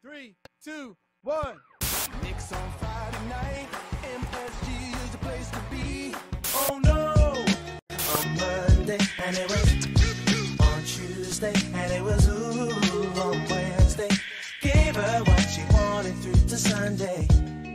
3, 2, 1. Knicks on Friday night, MSG is the place to be. Oh no! On Monday, and it was on Tuesday, and it was ooh on Wednesday. Gave her what she wanted through to Sunday.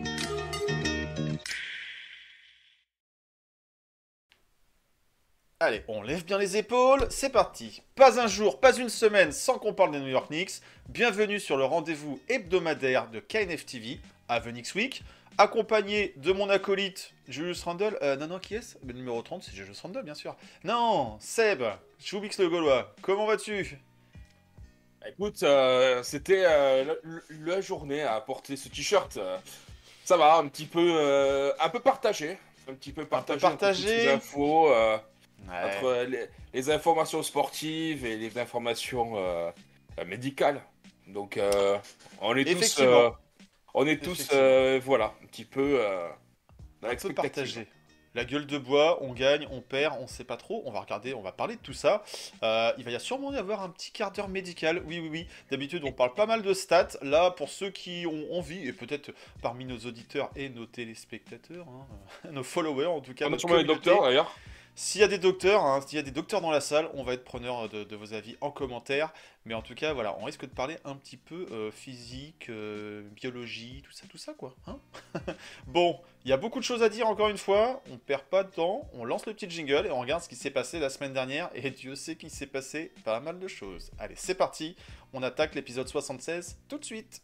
Allez, on lève bien les épaules, c'est parti. Pas un jour, pas une semaine sans qu'on parle des New York Knicks. Bienvenue sur le rendez-vous hebdomadaire de KNF TV, Have a Knicks Week, accompagné de mon acolyte Julius Randle. Non, qui est-ce? Le numéro 30, c'est Julius Randle, bien sûr. Non, Seb, Choubix le Gaulois, comment vas-tu? Écoute, c'était la journée à porter ce t-shirt. Ça va, un peu partagé. Un petit peu partagé. Entre toutes ces infos, entre les informations sportives et les informations médicales. Donc, on est tous, voilà, un petit peu dans l'expectative. Partagé. La gueule de bois, on gagne, on perd, on sait pas trop. On va regarder, on va parler de tout ça. Il va y sûrement y avoir un petit quart d'heure médical. Oui. D'habitude, on parle pas mal de stats. Là, pour ceux qui ont envie, et peut-être parmi nos auditeurs et nos téléspectateurs, nos followers en tout cas. On a sûrement les docteurs d'ailleurs. S'il y a des docteurs, s'il y a des docteurs dans la salle, on va être preneur de vos avis en commentaire. Mais en tout cas, voilà, on risque de parler un petit peu physique, biologie, tout ça quoi. Hein. Bon, il y a beaucoup de choses à dire encore une fois. On perd pas de temps, on lance le petit jingle et on regarde ce qui s'est passé la semaine dernière. Et Dieu sait qu'il s'est passé pas mal de choses. Allez, c'est parti. On attaque l'épisode 76 tout de suite.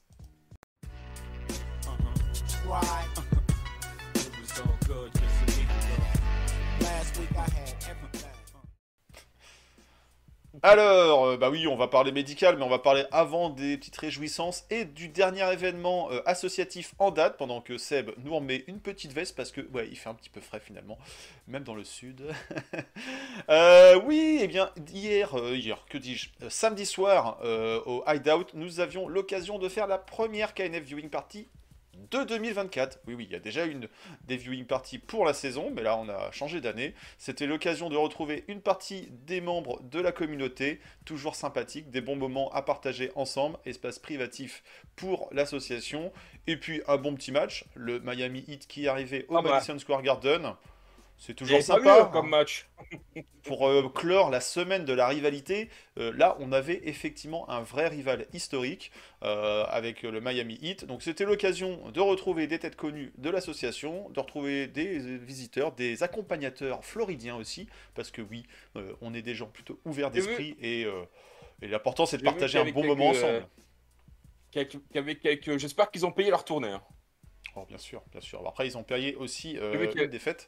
Alors, bah oui, on va parler médical, mais on va parler avant des petites réjouissances et du dernier événement associatif en date, pendant que Seb nous remet une petite veste, parce que, ouais, il fait un petit peu frais finalement, même dans le sud. Oui, eh bien, hier, que dis-je, samedi soir, au Hideout, nous avions l'occasion de faire la première KNF Viewing Party de 2024. Oui, il y a déjà des viewing parties pour la saison, mais là on a changé d'année. C'était l'occasion de retrouver une partie des membres de la communauté, toujours sympathique, des bons moments à partager ensemble, espace privatif pour l'association, et puis un bon petit match, le Miami Heat qui est arrivé au Madison Square Garden. C'est toujours sympa comme match. Pour clore la semaine de la rivalité, là on avait effectivement un vrai rival historique avec le Miami Heat. Donc c'était l'occasion de retrouver des têtes connues de l'association, de retrouver des visiteurs, des accompagnateurs floridiens aussi, parce que oui, on est des gens plutôt ouverts d'esprit et l'important c'est de partager un bon moment ensemble. J'espère qu'ils ont payé leur tournée. Hein. Oh, bien sûr. Après, ils ont payé aussi une défaite.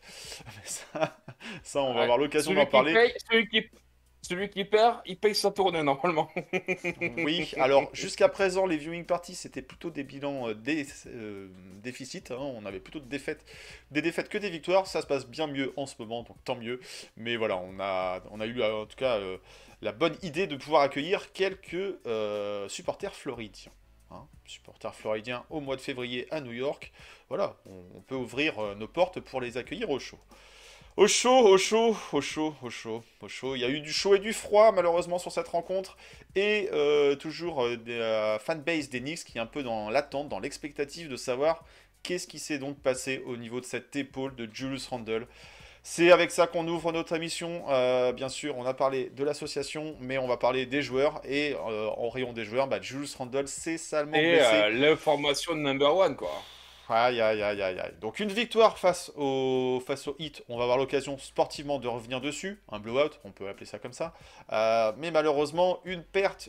Ça, on va avoir l'occasion d'en parler. Celui qui perd, il paye sa tournée normalement. Oui, alors jusqu'à présent, les viewing parties, c'était plutôt des bilans déficits. Hein. On avait plutôt des défaites que des victoires. Ça se passe bien mieux en ce moment, donc tant mieux. Mais voilà, on a eu en tout cas la bonne idée de pouvoir accueillir quelques supporters floridiens. Supporters floridiens au mois de février à New York. Voilà, on peut ouvrir nos portes pour les accueillir au chaud. Au chaud. Il y a eu du chaud et du froid malheureusement sur cette rencontre. Et toujours la fanbase des Knicks qui est un peu dans l'attente, dans l'expectative de savoir qu'est-ce qui s'est donc passé au niveau de cette épaule de Julius Randle. C'est avec ça qu'on ouvre notre émission. Bien sûr, on a parlé de l'association, mais on va parler des joueurs. Et en rayon des joueurs, Julius Randle s'est salement blessé. L'information de number one, quoi. Aïe. Donc une victoire face au Heat. On va avoir l'occasion sportivement de revenir dessus. Un blowout, on peut appeler ça comme ça. Mais malheureusement, une perte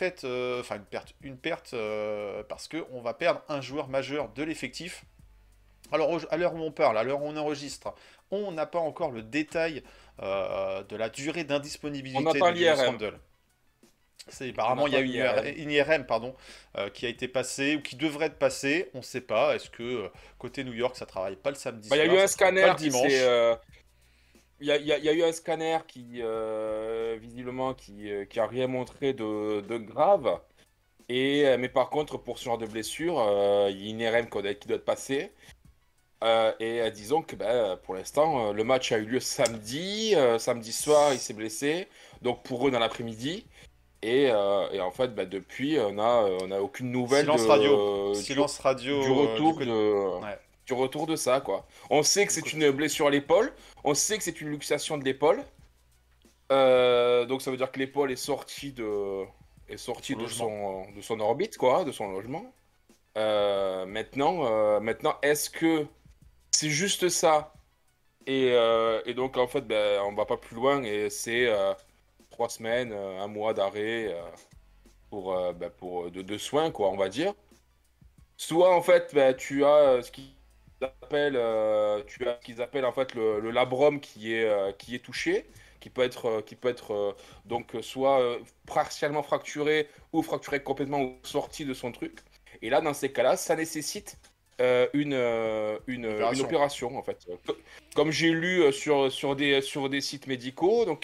parce qu'on va perdre un joueur majeur de l'effectif. Alors, à l'heure où on parle, à l'heure où on enregistre, on n'a pas encore le détail de la durée d'indisponibilité de Julius Randle. Apparemment, il y a une IRM qui a été passée ou qui devrait être passée. On ne sait pas. Est-ce que côté New York, ça ne travaille pas le samedi soir? Il y a eu un scanner le dimanche. Il y a eu un scanner qui, visiblement, qui a rien montré de grave. Mais par contre, pour ce genre de blessure, il y a une IRM qui doit être passée. Disons que pour l'instant, le match a eu lieu samedi. Samedi soir, il s'est blessé. Donc pour eux, dans l'après-midi. Et en fait, depuis, on a aucune nouvelle Silence radio. de, Silence radio du retour côté. de, Ouais. du retour de ça, quoi. On sait que Du c'est côté. une blessure à l'épaule, on sait que c'est une luxation de l'épaule, donc ça veut dire que l'épaule est sortie Son logement. de son orbite, quoi, de son logement. Maintenant, est-ce que c'est juste ça? Et donc, en fait, on va pas plus loin et c'est 3 semaines, un mois d'arrêt de soins, quoi, on va dire. Soit, en fait, tu as tu as ce qu'ils appellent en fait le labrum qui est touché, donc soit partiellement fracturé ou fracturé complètement ou sorti de son truc. Et là, dans ces cas-là, ça nécessite une opération, en fait. Comme j'ai lu sur des sites médicaux, donc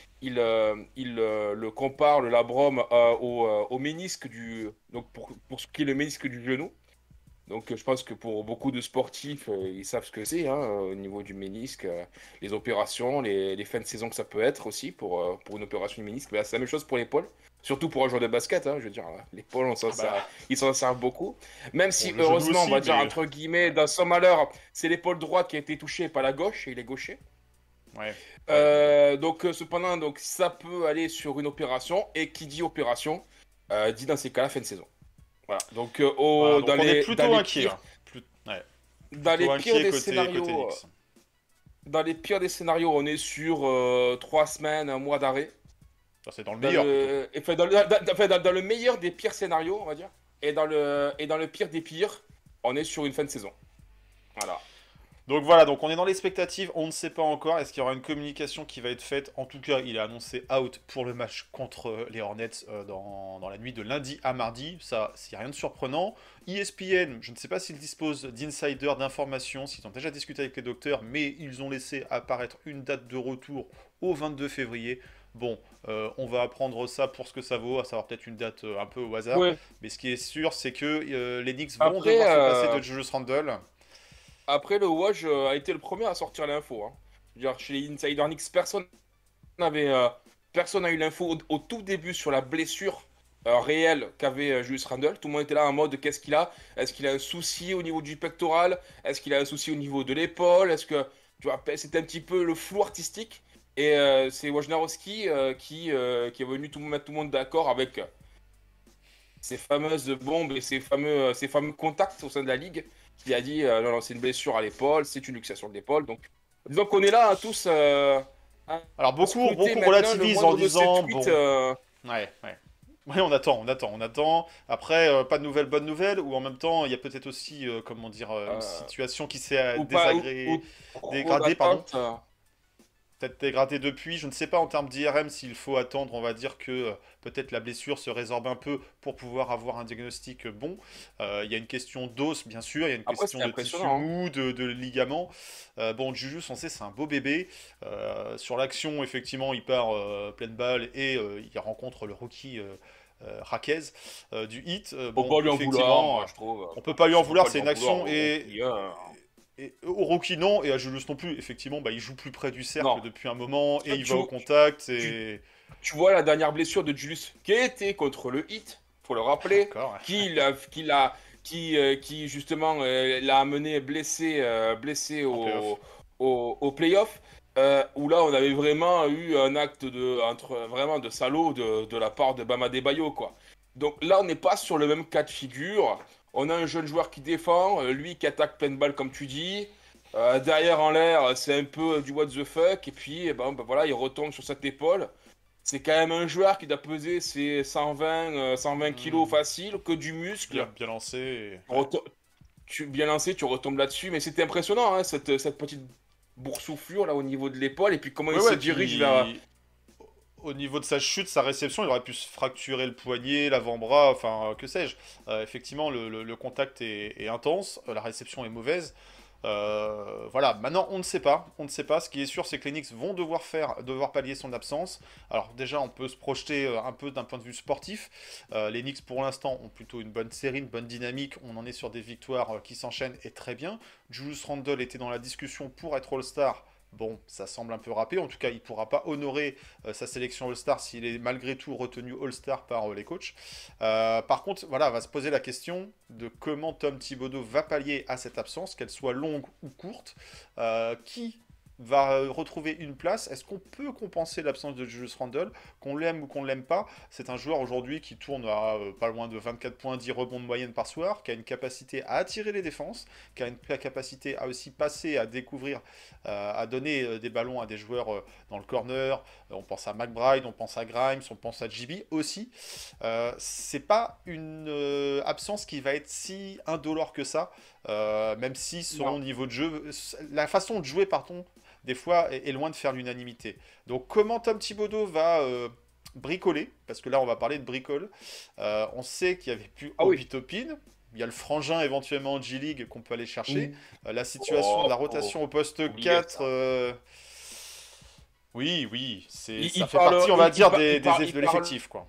il le compare, le labrum, au ménisque donc pour ce qui est le ménisque du genou. Donc je pense que pour beaucoup de sportifs, ils savent ce que c'est, hein, au niveau du ménisque, les opérations, les fins de saison que ça peut être aussi pour une opération du ménisque. C'est la même chose pour l'épaule, surtout pour un joueur de basket, hein, je veux dire, l'épaule, ils s'en servent beaucoup. Même si Bon, heureusement, aussi, on va dire mais... entre guillemets, dans son malheur, c'est l'épaule droite qui a été touchée, pas la gauche, et il est gaucher. Ouais. Donc cependant, donc, ça peut aller sur une opération, et qui dit opération, dit dans ces cas-là fin de saison. Voilà. Donc, Voilà, donc on est plutôt inquiet. Ouais. Dans les Plutôt pires inquiet des côté scénarios, Knicks. dans les pires des scénarios, on est sur 3 semaines, un mois d'arrêt. Ça, c'est dans le meilleur, plutôt. Dans le meilleur des pires scénarios, on va dire. Et dans le pire des pires, on est sur une fin de saison. Voilà. Donc voilà, donc on est dans l'expectative, on ne sait pas encore, est-ce qu'il y aura une communication qui va être faite? En tout cas, il est annoncé out pour le match contre les Hornets dans la nuit de lundi à mardi, ça, c'est rien de surprenant. ESPN, je ne sais pas s'ils disposent d'insiders, d'informations, s'ils ont déjà discuté avec les docteurs, mais ils ont laissé apparaître une date de retour au 22 février. Bon, on va apprendre ça pour ce que ça vaut, à savoir peut-être une date un peu au hasard, Ouais. mais ce qui est sûr, c'est que les Knicks vont Après, devoir se passer de Julius Randle. Après, le Woj a été le premier à sortir l'info, hein. Je veux dire, chez les Insider Knicks, n'avait, euh, personne n'a eu l'info au tout début sur la blessure réelle qu'avait Julius Randle. Tout le monde était là en mode qu'est-ce qu'il a? Est-ce qu'il a un souci au niveau du pectoral? Est-ce qu'il a un souci au niveau de l'épaule? Est-ce que tu vois, c'était un petit peu le flou artistique. Et c'est Wojnarowski qui est venu mettre tout le monde d'accord avec ces fameuses bombes et ces fameux contacts au sein de la ligue, qui a dit non, non, c'est une blessure à l'épaule, c'est une luxation de l'épaule. Donc, disons qu'on est là, hein, tous Alors beaucoup scruter relativisent en maintenant le moindre de ces disant tweets, bon, ouais, ouais. Ouais, on attend. Après, pas de nouvelles, bonnes nouvelles, ou en même temps, il y a peut-être aussi, comment dire, une situation qui s'est ou pas, trop dégradée, pardon. d'attentes. Peut-être dégradée depuis. Je ne sais pas en termes d'IRM s'il faut attendre, on va dire que peut-être la blessure se résorbe un peu pour pouvoir avoir un diagnostic bon. Il y a une question d'os, bien sûr, il y a une Après, question c'est de tissu impressionnant, hein. mou, de ligaments. Bon, Julius, on sait, c'est un beau bébé. Sur l'action, effectivement, il part pleine balle et il rencontre le rookie Raquez du Heat. Faut Bon, pas lui en vouloir, effectivement, moi, je trouve. on peut pas lui en On peut vouloir, pas c'est lui une en vouloir action et au rookie non, et à Julius non plus. Effectivement, bah, il joue plus près du cercle Non. depuis un moment et il Tu, va au contact. tu, Et... tu vois la dernière blessure de Julius qui était contre le Heat, faut le rappeler, Encore. qui justement l'a amené blessé En playoff. au playoff, où là on avait vraiment eu un acte vraiment de salaud de la part de Bam Adebayo, quoi. Donc là on n'est pas sur le même cas de figure. On a un jeune joueur qui défend, lui qui attaque pleine balle comme tu dis. Derrière en l'air, c'est un peu du what the fuck, et puis voilà, il retombe sur cette épaule. C'est quand même un joueur qui doit peser ses 120 kilos facile, que du muscle. Bien lancé. Ouais. Bien lancé, tu retombes là-dessus, mais c'était impressionnant, hein, cette petite boursouflure là au niveau de l'épaule, et puis comment il se dirige vers. Au niveau de sa chute, sa réception, il aurait pu se fracturer le poignet, l'avant-bras, enfin, que sais-je. Effectivement, le contact est intense, la réception est mauvaise. Voilà, maintenant on ne sait pas, Ce qui est sûr, c'est que les Knicks vont devoir pallier son absence. Alors déjà, on peut se projeter un peu d'un point de vue sportif. Les Knicks, pour l'instant, ont plutôt une bonne série, une bonne dynamique. On en est sur des victoires qui s'enchaînent et très bien. Julius Randle était dans la discussion pour être All-Star. Bon, ça semble un peu râpé. En tout cas, il ne pourra pas honorer sa sélection All-Star s'il est malgré tout retenu All-Star par les coachs. Par contre, voilà, va se poser la question de comment Tom Thibodeau va pallier à cette absence, qu'elle soit longue ou courte. Qui va retrouver une place? Est-ce qu'on peut compenser l'absence de Julius Randle? Qu'on l'aime ou qu'on ne l'aime pas, c'est un joueur aujourd'hui qui tourne à pas loin de 24 points, 10 rebonds de moyenne par soir, qui a une capacité à attirer les défenses, qui a une capacité à aussi passer, à découvrir, à donner des ballons à des joueurs dans le corner. On pense à McBride, on pense à Grimes, on pense à JB aussi. C'est pas une absence qui va être si indolore que ça, même si son niveau de jeu, la façon de jouer, pardon, des fois est loin de faire l'unanimité. Donc comment Tom Thibodeau va bricoler, parce que là on va parler de bricole, on sait qu'il n'y avait plus Obi Toppin, il y a le frangin éventuellement en G-League qu'on peut aller chercher, la situation de la rotation au poste 4, oui, ça fait partie, on va dire, de l'effectif, quoi.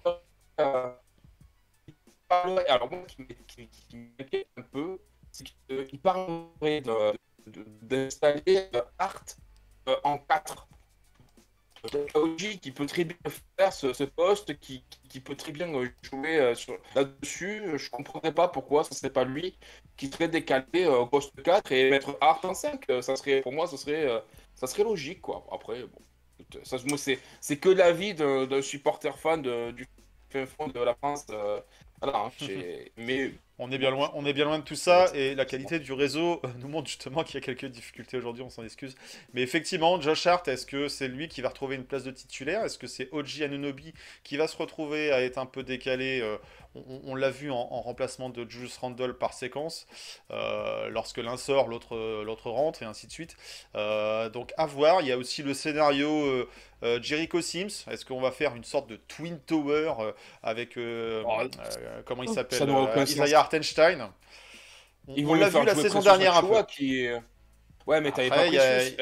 Alors moi, qui m'inquiète un peu, c'est qu'il parlerait d'installer Hart en 4. Oji qui peut très bien faire ce poste, qui peut très bien jouer là-dessus. Je ne comprendrais pas pourquoi ce ne serait pas lui qui serait décalé au poste 4 et mettre Hart en 5. Pour moi, ça serait logique, quoi. Après, bon, ça, moi, c'est que l'avis d'un supporter fan du fin fond de la France. Voilà, hein, mais on est bien loin de tout ça, et la qualité du réseau nous montre justement qu'il y a quelques difficultés aujourd'hui, on s'en excuse. Mais effectivement, Josh Hart, est-ce que c'est lui qui va retrouver une place de titulaire? Est-ce que c'est OG Anunoby qui va se retrouver à être un peu décalé? On l'a vu en remplacement de Julius Randle par séquence. Lorsque l'un sort, l'autre rentre, et ainsi de suite. Donc à voir. Il y a aussi le scénario Jericho Sims. Est-ce qu'on va faire une sorte de Twin Tower avec comment il s'appelle, Isaiah Hartenstein? On l'a vu la saison dernière un peu. Ouais, mais t'avais pas Precious.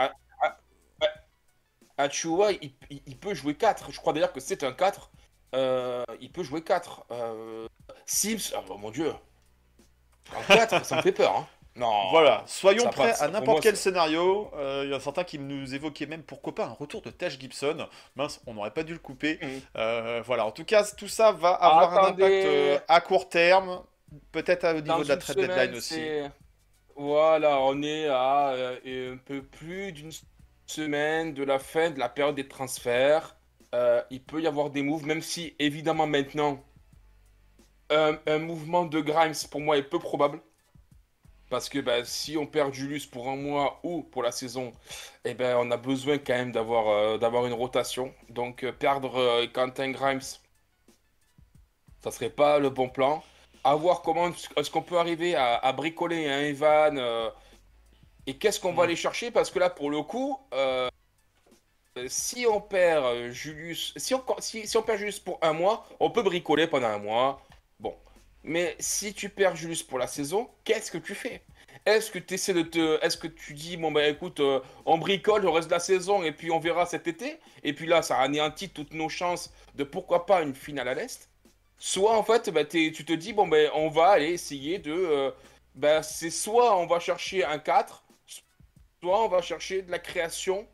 Achua, il peut jouer 4. Je crois d'ailleurs que c'est un 4. Il peut jouer 4. Sims, oh mon dieu. Un 4, ça me fait peur. Hein. Non. Voilà, soyons prêts à n'importe quel scénario. Il y en a certains qui nous évoquaient même pourquoi pas un retour de Taj Gibson. Mince, on n'aurait pas dû le couper. Voilà, en tout cas, tout ça va avoir un impact à court terme, peut-être au niveau de la trade deadline aussi. Voilà, on est à un peu plus d'une semaine de la fin de la période des transferts. Il peut y avoir des moves, même si évidemment maintenant un mouvement de Grimes pour moi est peu probable. Parce que si on perd Julius pour un mois ou pour la saison, on a besoin quand même d'avoir une rotation. Donc perdre Quentin Grimes, ça serait pas le bon plan. À voir comment est-ce qu'on peut arriver à bricoler un Evan et qu'est-ce qu'on va aller chercher, parce que là pour le coup, si on perd Julius, si on perd Julius pour un mois, on peut bricoler pendant un mois. Bon. Mais si tu perds Julius pour la saison, qu'est-ce que tu fais? Est-ce que tu dis, bon écoute, on bricole le reste de la saison et puis on verra cet été, et puis là ça anéantit toutes nos chances de pourquoi pas une finale à l'Est? Soit en fait, tu te dis, on va aller essayer de, c'est soit on va chercher un 4, soit on va chercher de la création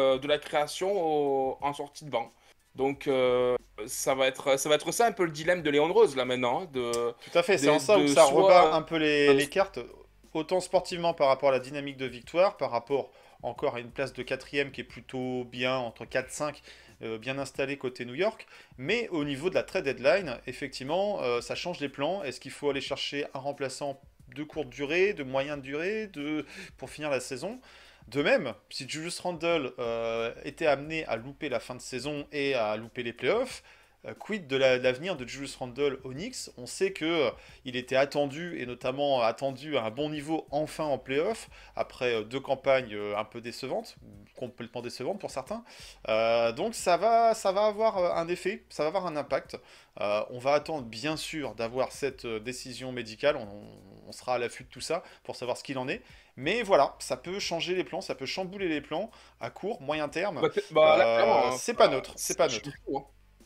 en sortie de banc. Donc ça va être ça un peu le dilemme de Léon Rose là maintenant. Tout à fait, c'est en ça où ça rebat un peu les cartes, autant sportivement par rapport à la dynamique de victoire, par rapport encore à une place de 4ème qui est plutôt bien, entre 4-5, bien installée côté New York, mais au niveau de la trade deadline, effectivement, ça change les plans. Est-ce qu'il faut aller chercher un remplaçant de courte durée, de moyenne durée, pour finir la saison? De même, si Julius Randle était amené à louper la fin de saison et à louper les playoffs, quid de l'avenir de Julius Randle au Knicks? On sait qu'il était attendu, et notamment attendu à un bon niveau enfin en playoffs, après 2 campagnes un peu décevantes, complètement décevantes pour certains. Donc ça va avoir un effet, ça va avoir un impact. On va attendre bien sûr d'avoir cette décision médicale, on sera à l'affût de tout ça pour savoir ce qu'il en est. Mais voilà, ça peut changer les plans, ça peut chambouler les plans à court, moyen terme. Là, c'est pas neutre, c'est pas neutre.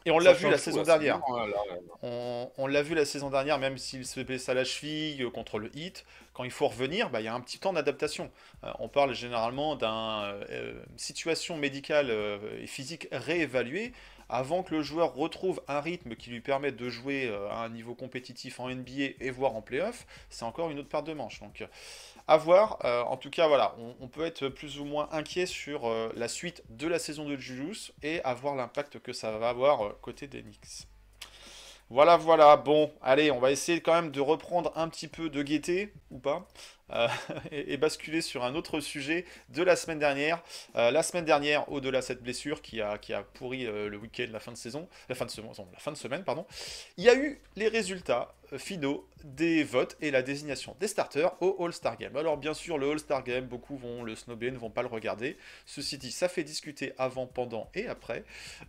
Et on Ça l'a vu change la tout, saison là, dernière. vraiment, là. On l'a vu la saison dernière, même s'il se blesse à la cheville contre le Heat, quand il faut revenir, bah, il y a un petit temps d'adaptation. On parle généralement d'une situation médicale et physique réévaluée avant que le joueur retrouve un rythme qui lui permette de jouer à un niveau compétitif en NBA et voire en playoff. C'est encore une autre paire de manches. Donc, à voir. En tout cas, voilà, on peut être plus ou moins inquiet sur la suite de la saison de Julius et à voir l'impact que ça va avoir côté des Knicks. Voilà, voilà. Bon, allez, on va essayer quand même de reprendre un petit peu de gaieté, ou pas, euh, et basculer sur un autre sujet de la semaine dernière. La semaine dernière, au-delà de cette blessure qui a pourri le week-end, la fin de semaine, pardon, il y a eu les résultats finaux des votes et la désignation des starters au All-Star Game. Alors bien sûr, le All-Star Game, beaucoup vont le snobber, ne vont pas le regarder. Ceci dit, ça fait discuter avant, pendant et après.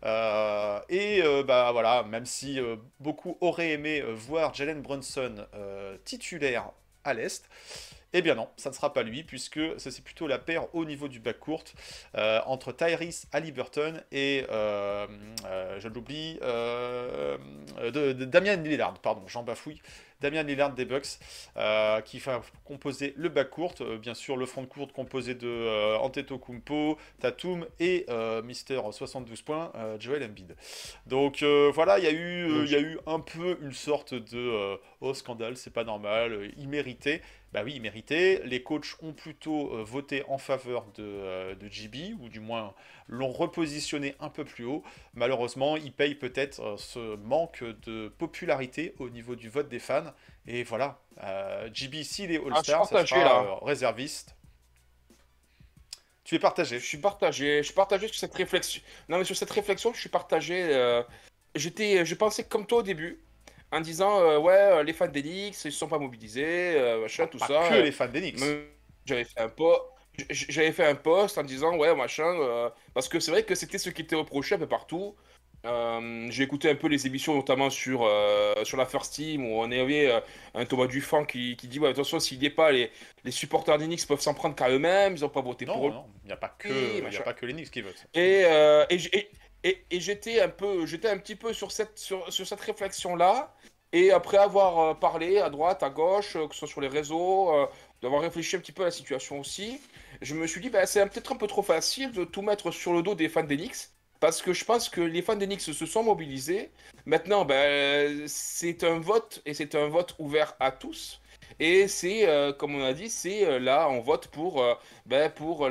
Bah voilà, même si beaucoup auraient aimé voir Jalen Brunson titulaire à l'Est, eh bien non, ça ne sera pas lui, puisque ça c'est plutôt la paire au niveau du backcourt entre Tyrese Haliburton et, je l'oublie, de Damian Lillard, pardon, j'en bafouille. Damian Lillard des Bucks, qui va composer le backcourt, bien sûr le frontcourt composé de Antetokounmpo, Tatum et Mister 72 points, Joel Embiid. Donc voilà, il y a eu un peu une sorte de oh scandale, c'est pas normal, il méritait. Bah oui, il méritait. Les coachs ont plutôt voté en faveur de GB, ou du moins l'ont repositionné un peu plus haut. Malheureusement, il paye peut-être ce manque de popularité au niveau du vote des fans. Et voilà, GB, s'il est All-Star, ça sera réserviste. Tu es partagé. Je suis partagé sur cette réflexion. Non, mais sur cette réflexion, je suis partagé. Je pensais comme toi au début, en disant ouais, les fans des Knicks, ils se sont pas mobilisés, machin, tout Pas ça. que les fans des Knicks. J'avais fait un post en disant ouais, machin, parce que c'est vrai que c'était ce qui était reproché un peu partout. J'ai écouté un peu les émissions, notamment sur la First Team, où on avait un Thomas Dufan qui dit ouais, attention, s'il n'y est pas, les supporters des Knicks peuvent s'en prendre qu'à eux-mêmes, ils n'ont pas voté pour eux. Non, il n'y a pas que les Knicks qui votent. Et j'étais un petit peu sur cette réflexion-là. Et après avoir parlé à droite, à gauche, que ce soit sur les réseaux, d'avoir réfléchi un petit peu à la situation aussi, je me suis dit, bah, c'est peut-être un peu trop facile de tout mettre sur le dos des fans des Knicks. Parce que je pense que les fans des Knicks se sont mobilisés. Maintenant, ben, c'est un vote, et c'est un vote ouvert à tous. Et c'est, comme on a dit, c'est là, on vote pour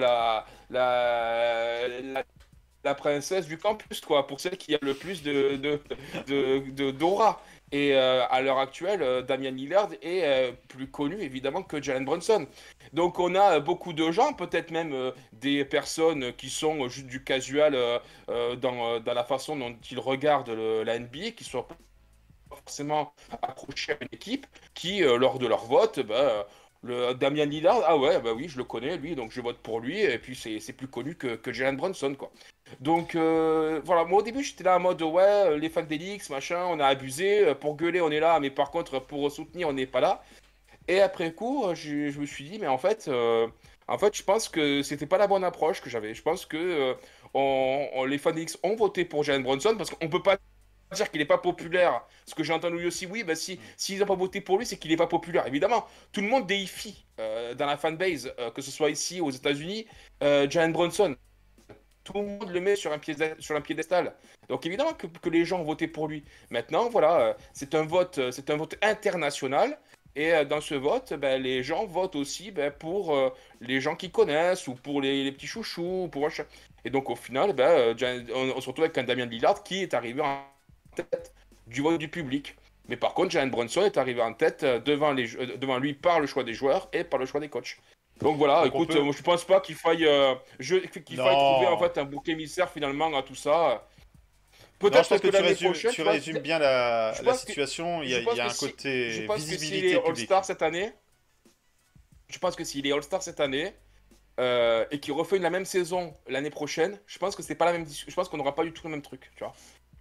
la princesse du campus, quoi, pour celle qui a le plus d'aura. Et à l'heure actuelle, Damian Lillard est plus connu évidemment que Jalen Brunson. Donc on a beaucoup de gens, peut-être même des personnes qui sont juste du casual dans la façon dont ils regardent la NBA, qui sont pas forcément accrochés à une équipe, qui lors de leur vote, le Damian Lillard, ah ouais, bah oui, je le connais lui, donc je vote pour lui, et puis c'est plus connu que Jalen Brunson, quoi. Donc voilà, moi au début j'étais là en mode ouais, les fans des Knicks, machin, on a abusé, pour gueuler on est là, mais par contre pour soutenir on n'est pas là. Et après coup, je me suis dit, mais en fait, je pense que c'était pas la bonne approche que j'avais. Je pense que les fans des Knicks ont voté pour Jalen Brunson parce qu'on peut pas dire qu'il est pas populaire. Ce que j'ai entendu aussi, oui, bah si s'ils n'ont pas voté pour lui, c'est qu'il est pas populaire. Évidemment, tout le monde déifie dans la fanbase, que ce soit ici aux États-Unis, Jalen Brunson. Tout le monde le met sur un piédestal. Donc évidemment que les gens ont voté pour lui. Maintenant, voilà, c'est un vote international. Et dans ce vote, ben, les gens votent aussi pour les gens qu'ils connaissent ou pour les petits chouchous. Et donc au final, on se retrouve avec un Damian Lillard qui est arrivé en tête du vote du public. Mais par contre, Jalen Brunson est arrivé en tête devant lui par le choix des joueurs et par le choix des coachs. Donc voilà, Donc écoute, je pense pas qu'il faille trouver en fait un bouc émissaire finalement à tout ça. Peut-être que l'année prochaine, tu résumes bien la situation. Il y a un je côté pense que s'il visibilité est publique. All-Star cette année, je pense que s'il est All-Star cette année et qu'il refait la même saison l'année prochaine, je pense que c'est pas la même. Je pense qu'on n'aura pas du tout le même truc, tu vois.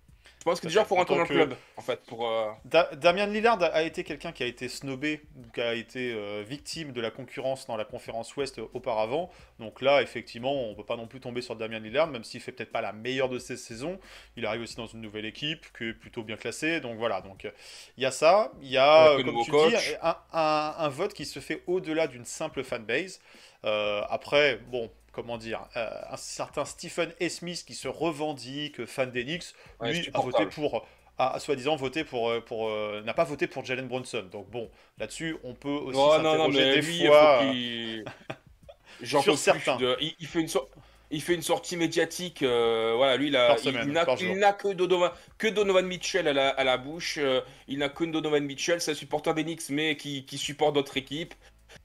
Je pense que déjà, il faut rentrer dans le club, en fait. Damian Lillard a été quelqu'un qui a été snobé, qui a été victime de la concurrence dans la conférence Ouest auparavant. Donc là, effectivement, on ne peut pas non plus tomber sur Damian Lillard, même s'il fait peut-être pas la meilleure de ses saisons. Il arrive aussi dans une nouvelle équipe, qui est plutôt bien classée. Donc voilà, donc il y a ça. Il y a, comme tu dis, un vote qui se fait au-delà d'une simple fanbase. Après, bon... Comment dire, un certain Stephen A. Smith qui se revendique fan des Knicks, lui a voté pour, a soi-disant voté pour, n'a pas voté pour Jalen Brunson. Donc bon, là-dessus, on peut aussi s'interroger des fois sur certains. Il fait une sortie médiatique, voilà, lui, il n'a que Donovan Mitchell à la bouche, il n'a que Donovan Mitchell, c'est un supporter des Knicks, mais qui supporte d'autres équipes.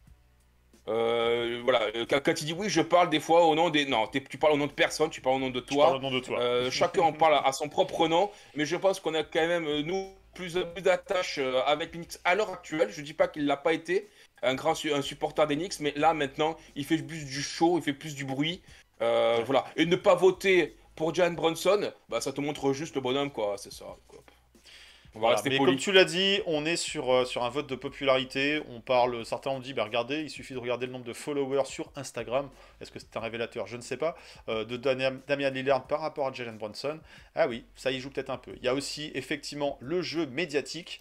Voilà, quand il dit oui, je parle des fois au nom des... Non, tu parles au nom de personne, tu parles au nom de toi. Au nom de toi. Chacun en parle à son propre nom, mais je pense qu'on a quand même, nous, plus d'attaches avec les Knicks à l'heure actuelle. Je dis pas qu'il l'a pas été, un supporter des Knicks, mais là, maintenant, il fait plus du show, il fait plus du bruit. Voilà. Et ne pas voter pour Jalen Brunson, bah, ça te montre juste le bonhomme, quoi, c'est ça, quoi. Voilà, mais comme tu l'as dit, on est sur un vote de popularité. Certains ont dit, bah regardez, il suffit de regarder le nombre de followers sur Instagram. Est-ce que c'est un révélateur? Je ne sais pas. De Damian Lillard par rapport à Jalen Brunson. Ah oui, ça y joue peut-être un peu. Il y a aussi effectivement le jeu médiatique.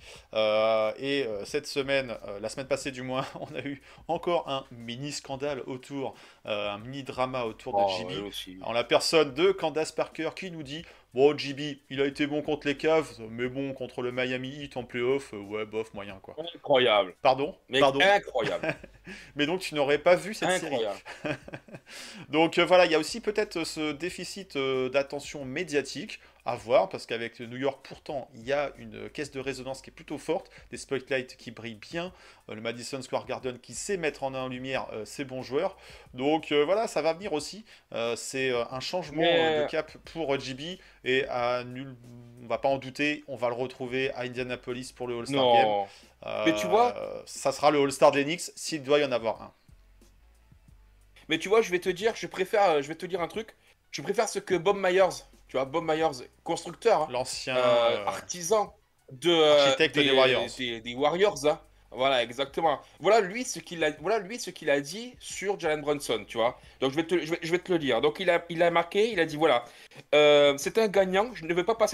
Cette semaine, la semaine passée du moins, on a eu encore un mini scandale autour, un mini drama autour de JB. En la personne de Candace Parker qui nous dit... Bon, JB, il a été bon contre les Cavs, mais bon, contre le Miami Heat en playoff, ouais, bof, moyen, quoi. Incroyable. Pardon. Incroyable. Mais donc, tu n'aurais pas vu cette série. Donc, voilà, il y a aussi peut-être ce déficit d'attention médiatique à voir, parce qu'avec New York, pourtant, il y a une caisse de résonance qui est plutôt forte, des spotlights qui brillent bien, le Madison Square Garden qui sait mettre en lumière ses bons joueurs. Donc voilà, ça va venir aussi. C'est un changement de cap pour JB, et on va pas en douter, on va le retrouver à Indianapolis pour le All-Star Game. Mais tu vois, ça sera le All-Star des Knicks s'il doit y en avoir un. Mais tu vois, je vais te dire un truc. Je préfère ce que Bob Myers, tu vois, Bob Myers, constructeur, hein, l'ancien artisan architecte des Warriors. Des Warriors, hein. Voilà, exactement. Voilà lui ce qu'il a dit sur Jalen Brunson, tu vois. Donc je vais te le dire. Donc il a marqué, il a dit voilà, c'est un gagnant. Je ne veux pas passer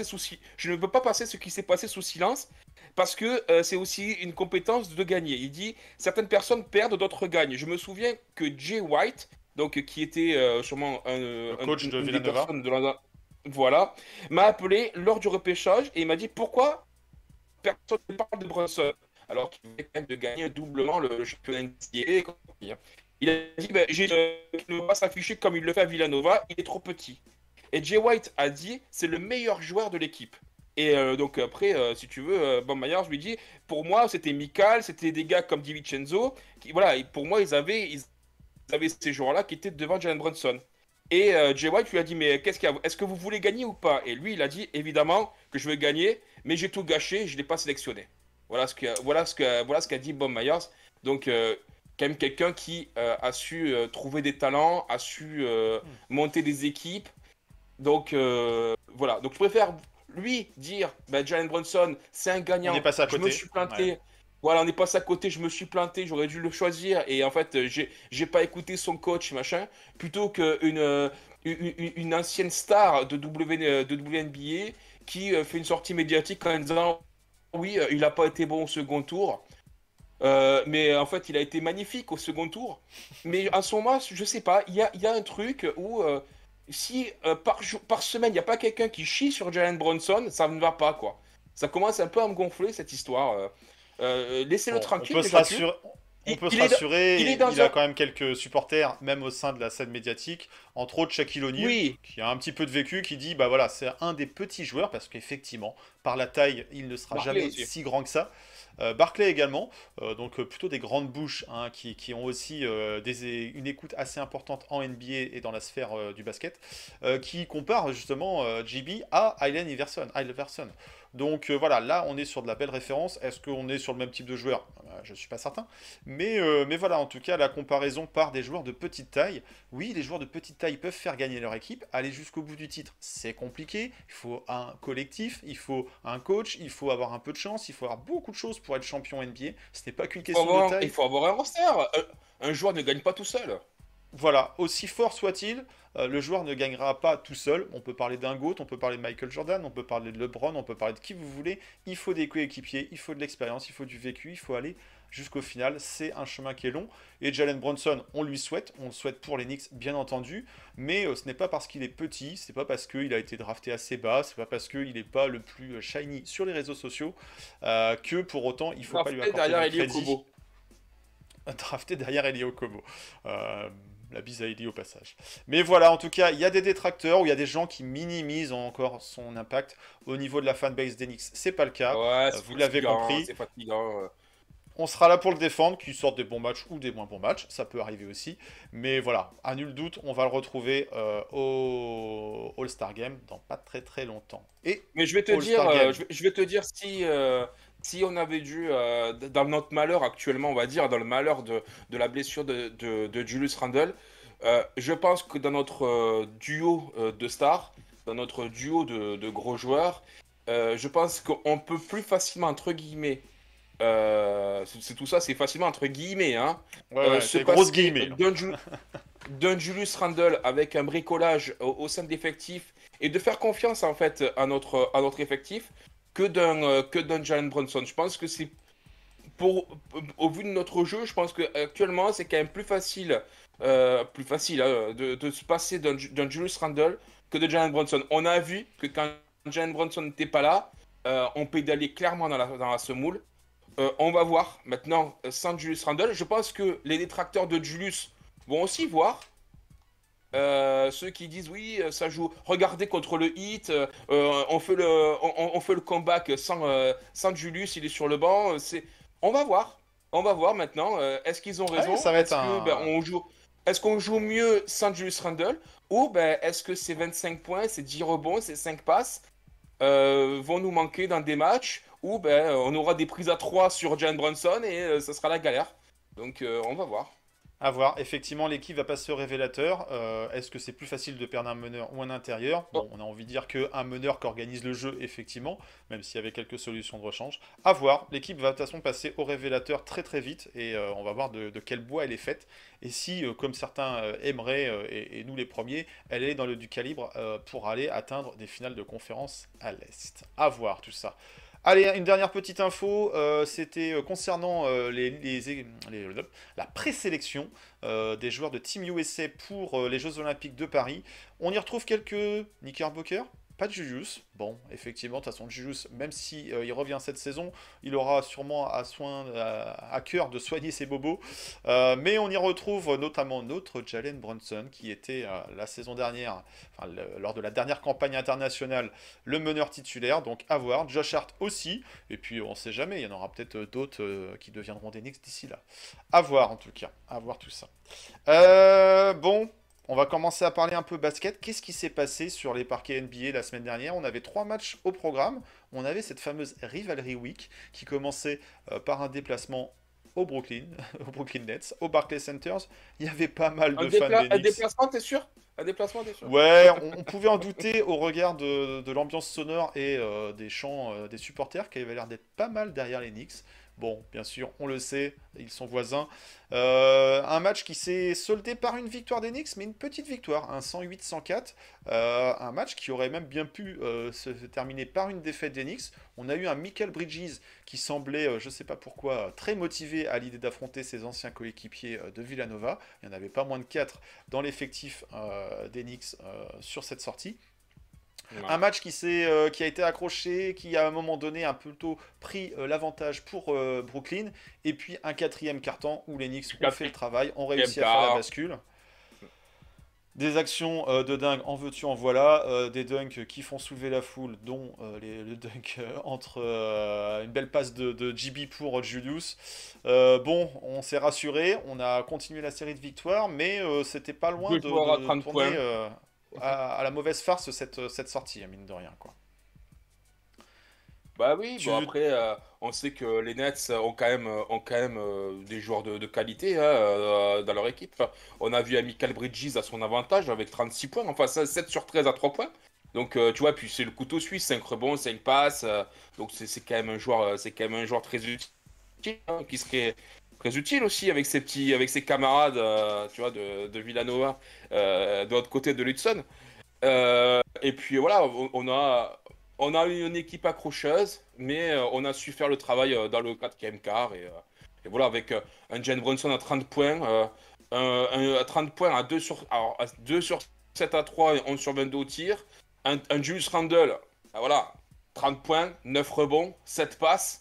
ce qui s'est passé sous silence, parce que c'est aussi une compétence de gagner. Il dit certaines personnes perdent, d'autres gagnent. Je me souviens que Jay White, donc qui était sûrement le coach de Villanova, voilà, m'a appelé lors du repêchage et il m'a dit pourquoi personne ne parle de Brunson alors qu'il venait quand même de gagner doublement le championnat NCAA. Il a dit il ne va pas s'afficher comme il le fait à Villanova, il est trop petit. Et Jay White a dit c'est le meilleur joueur de l'équipe. Et donc après, si tu veux, Bob Myers lui dit pour moi c'était Mikal, c'était des gars comme DiVincenzo, voilà, et pour moi ils avaient ces joueurs-là qui étaient devant Jalen Brunson. Et Jay White lui a dit mais est-ce que vous voulez gagner ou pas? Et lui il a dit évidemment que je veux gagner, mais j'ai tout gâché, je l'ai pas sélectionné. Voilà ce qu'a dit Bob Myers. Donc quand même quelqu'un qui a su trouver des talents, a su monter des équipes. Donc voilà. Donc je préfère lui dire Jalen Brunson c'est un gagnant. On est passé à côté. Je me suis planté. Ouais. Voilà, on est passé à côté, je me suis planté, j'aurais dû le choisir et en fait, j'ai pas écouté son coach, machin, plutôt qu'une ancienne star de WNBA qui fait une sortie médiatique en disant oui, il n'a pas été bon au second tour, mais en fait, il a été magnifique au second tour. Mais à son moment, je sais pas, il y a un truc où si par semaine, il n'y a pas quelqu'un qui chie sur Jalen Brunson, ça ne va pas, quoi. Ça commence un peu à me gonfler, cette histoire. Laissez-le tranquille. On peut se rassurer, il a quand même quelques supporters, même au sein de la scène médiatique, entre autres Shaquille O'Neal, qui a un petit peu de vécu, qui dit bah voilà, c'est un des petits joueurs, parce qu'effectivement, par la taille, il ne sera jamais si grand que ça. Barclay également, donc plutôt des grandes bouches hein, qui ont aussi une écoute assez importante en NBA et dans la sphère du basket, qui compare justement JB à Allen Iverson. Donc voilà, là on est sur de la belle référence. Est-ce qu'on est sur le même type de joueur? je suis pas certain. Mais voilà, en tout cas, la comparaison par des joueurs de petite taille. Oui, les joueurs de petite taille peuvent faire gagner leur équipe. Aller jusqu'au bout du titre, c'est compliqué. Il faut un collectif, il faut un coach, il faut avoir un peu de chance, il faut avoir beaucoup de choses pour être champion NBA. Ce n'est pas qu'une question de taille. Il faut avoir un roster. Un joueur ne gagne pas tout seul. Voilà, aussi fort soit-il, le joueur ne gagnera pas tout seul. On peut parler d'un GOAT, on peut parler de Michael Jordan, on peut parler de LeBron, on peut parler de qui vous voulez. Il faut des coéquipiers, il faut de l'expérience, il faut du vécu, il faut aller jusqu'au final. C'est un chemin qui est long. Et Jalen Brunson, on le souhaite pour les Knicks, bien entendu. Mais ce n'est pas parce qu'il est petit, c'est pas parce qu'il a été drafté assez bas, c'est pas parce qu'il n'est pas le plus shiny sur les réseaux sociaux que pour autant il ne faut pas lui accorder du crédit. Drafté derrière Eli Okobo. La bise à Eli au passage. Mais voilà, en tout cas, il y a des détracteurs ou il y a des gens qui minimisent encore son impact au niveau de la fanbase des Knicks. C'est pas le cas. Ouais, vous l'avez compris. C'est fatigant. On sera là pour le défendre, qu'il sorte des bons matchs ou des moins bons matchs, ça peut arriver aussi. Mais voilà, à nul doute, on va le retrouver au All-Star Game dans pas très très longtemps. Mais je vais te dire si on avait dû, dans notre malheur actuellement, on va dire, dans le malheur de la blessure de Julius Randle, je pense que dans notre duo de stars, dans notre duo de gros joueurs, je pense qu'on peut plus facilement, entre guillemets, c'est tout ça, c'est facilement entre guillemets, hein, c'est grosse guillemets. D'un Julius Randle avec un bricolage au sein de l'effectif et de faire confiance en fait à notre effectif que d'un Jalen Brunson. Je pense que c'est au vu de notre jeu, je pense que actuellement c'est quand même plus facile de se passer d'un Julius Randle que de Jalen Brunson. On a vu que quand Jalen Brunson n'était pas là, on pédalait clairement dans la semoule. On va voir maintenant sans Julius Randle. Je pense que les détracteurs de Julius vont aussi voir. Ceux qui disent oui, ça joue. Regardez contre le Heat, on fait le comeback sans Julius, il est sur le banc. On va voir maintenant. Est-ce qu'ils ont raison? Ça va être Est-ce qu'on joue mieux sans Julius Randle ou est-ce que ces 25 points, ces 10 rebonds, ces 5 passes vont nous manquer dans des matchs où on aura des prises à 3 sur Jalen Brunson et ça sera la galère. Donc on va voir. À voir, effectivement l'équipe va passer au révélateur. Est-ce que c'est plus facile de perdre un meneur ou un intérieur? Bon, on a envie de dire qu'un meneur qui organise le jeu, effectivement, même s'il y avait quelques solutions de rechange. À voir, l'équipe va de toute façon passer au révélateur très très vite et on va voir de quel bois elle est faite. Et si, comme certains aimeraient, et nous les premiers, elle est dans du calibre pour aller atteindre des finales de conférence à l'Est. À voir tout ça. Allez, une dernière petite info, c'était concernant la présélection des joueurs de Team USA pour les Jeux Olympiques de Paris. On y retrouve quelques Knickerbockers, pas de Julius. Bon, effectivement, de toute façon, Julius, même si il revient cette saison, il aura sûrement à cœur de soigner ses bobos. Mais on y retrouve notamment notre Jalen Brunson, qui était la saison dernière, lors de la dernière campagne internationale, le meneur titulaire. Donc à voir. Josh Hart aussi. Et puis on ne sait jamais, il y en aura peut-être d'autres qui deviendront des Knicks d'ici là. À voir en tout cas. À voir tout ça. Bon. On va commencer à parler un peu basket. Qu'est-ce qui s'est passé sur les parquets NBA la semaine dernière? On avait 3 matchs au programme. On avait cette fameuse Rivalry Week qui commençait par un déplacement au Brooklyn Nets, au Barclays Center. Il y avait pas mal de fans des Knicks. Un déplacement, t'es sûr? Ouais, on pouvait en douter au regard de l'ambiance sonore et des chants des supporters qui avaient l'air d'être pas mal derrière les Knicks. Bon, bien sûr, on le sait, ils sont voisins. Un match qui s'est soldé par une victoire des Knicks, mais une petite victoire, un 108-104. Un match qui aurait même bien pu se terminer par une défaite des Knicks. On a eu un Mikal Bridges qui semblait, je ne sais pas pourquoi, très motivé à l'idée d'affronter ses anciens coéquipiers de Villanova. Il n'y en avait pas moins de 4 dans l'effectif des Knicks sur cette sortie. Ouais. Un match qui a été accroché, qui à un moment donné a plutôt pris l'avantage pour Brooklyn, et puis un 4e quart-temps où les Knicks ont fait le travail, ont réussi à faire la bascule. Des actions de dingue, en veux-tu, en voilà, des dunks qui font soulever la foule, dont le dunk entre une belle passe de GB pour Julius. Bon, on s'est rassuré, on a continué la série de victoires, mais c'était pas loin de tourner à la mauvaise farce cette sortie, mine de rien, quoi. Bah oui, Tu bon veux... après, on sait que les Nets ont quand même des joueurs de qualité hein, dans leur équipe. Enfin, on a vu Michael Bridges à son avantage avec 36 points, enfin 7 sur 13 à 3 points. Donc tu vois, puis c'est le couteau suisse, 5 rebonds, 5 passes. Donc c'est quand même un joueur, c'est quand même un joueur très utile, hein, qui serait très utile aussi avec ses camarades, tu vois, de Villanova, de l'autre côté de l'Hudson. Et puis voilà, on a eu une équipe accrocheuse, mais on a su faire le travail dans le quatrième quart. Et voilà, avec un Jalen Brunson à 30 points, à 30 points à 2 sur 7 à 3 et 11 sur 22 au tir. Un Julius Randle, voilà, 30 points, 9 rebonds, 7 passes,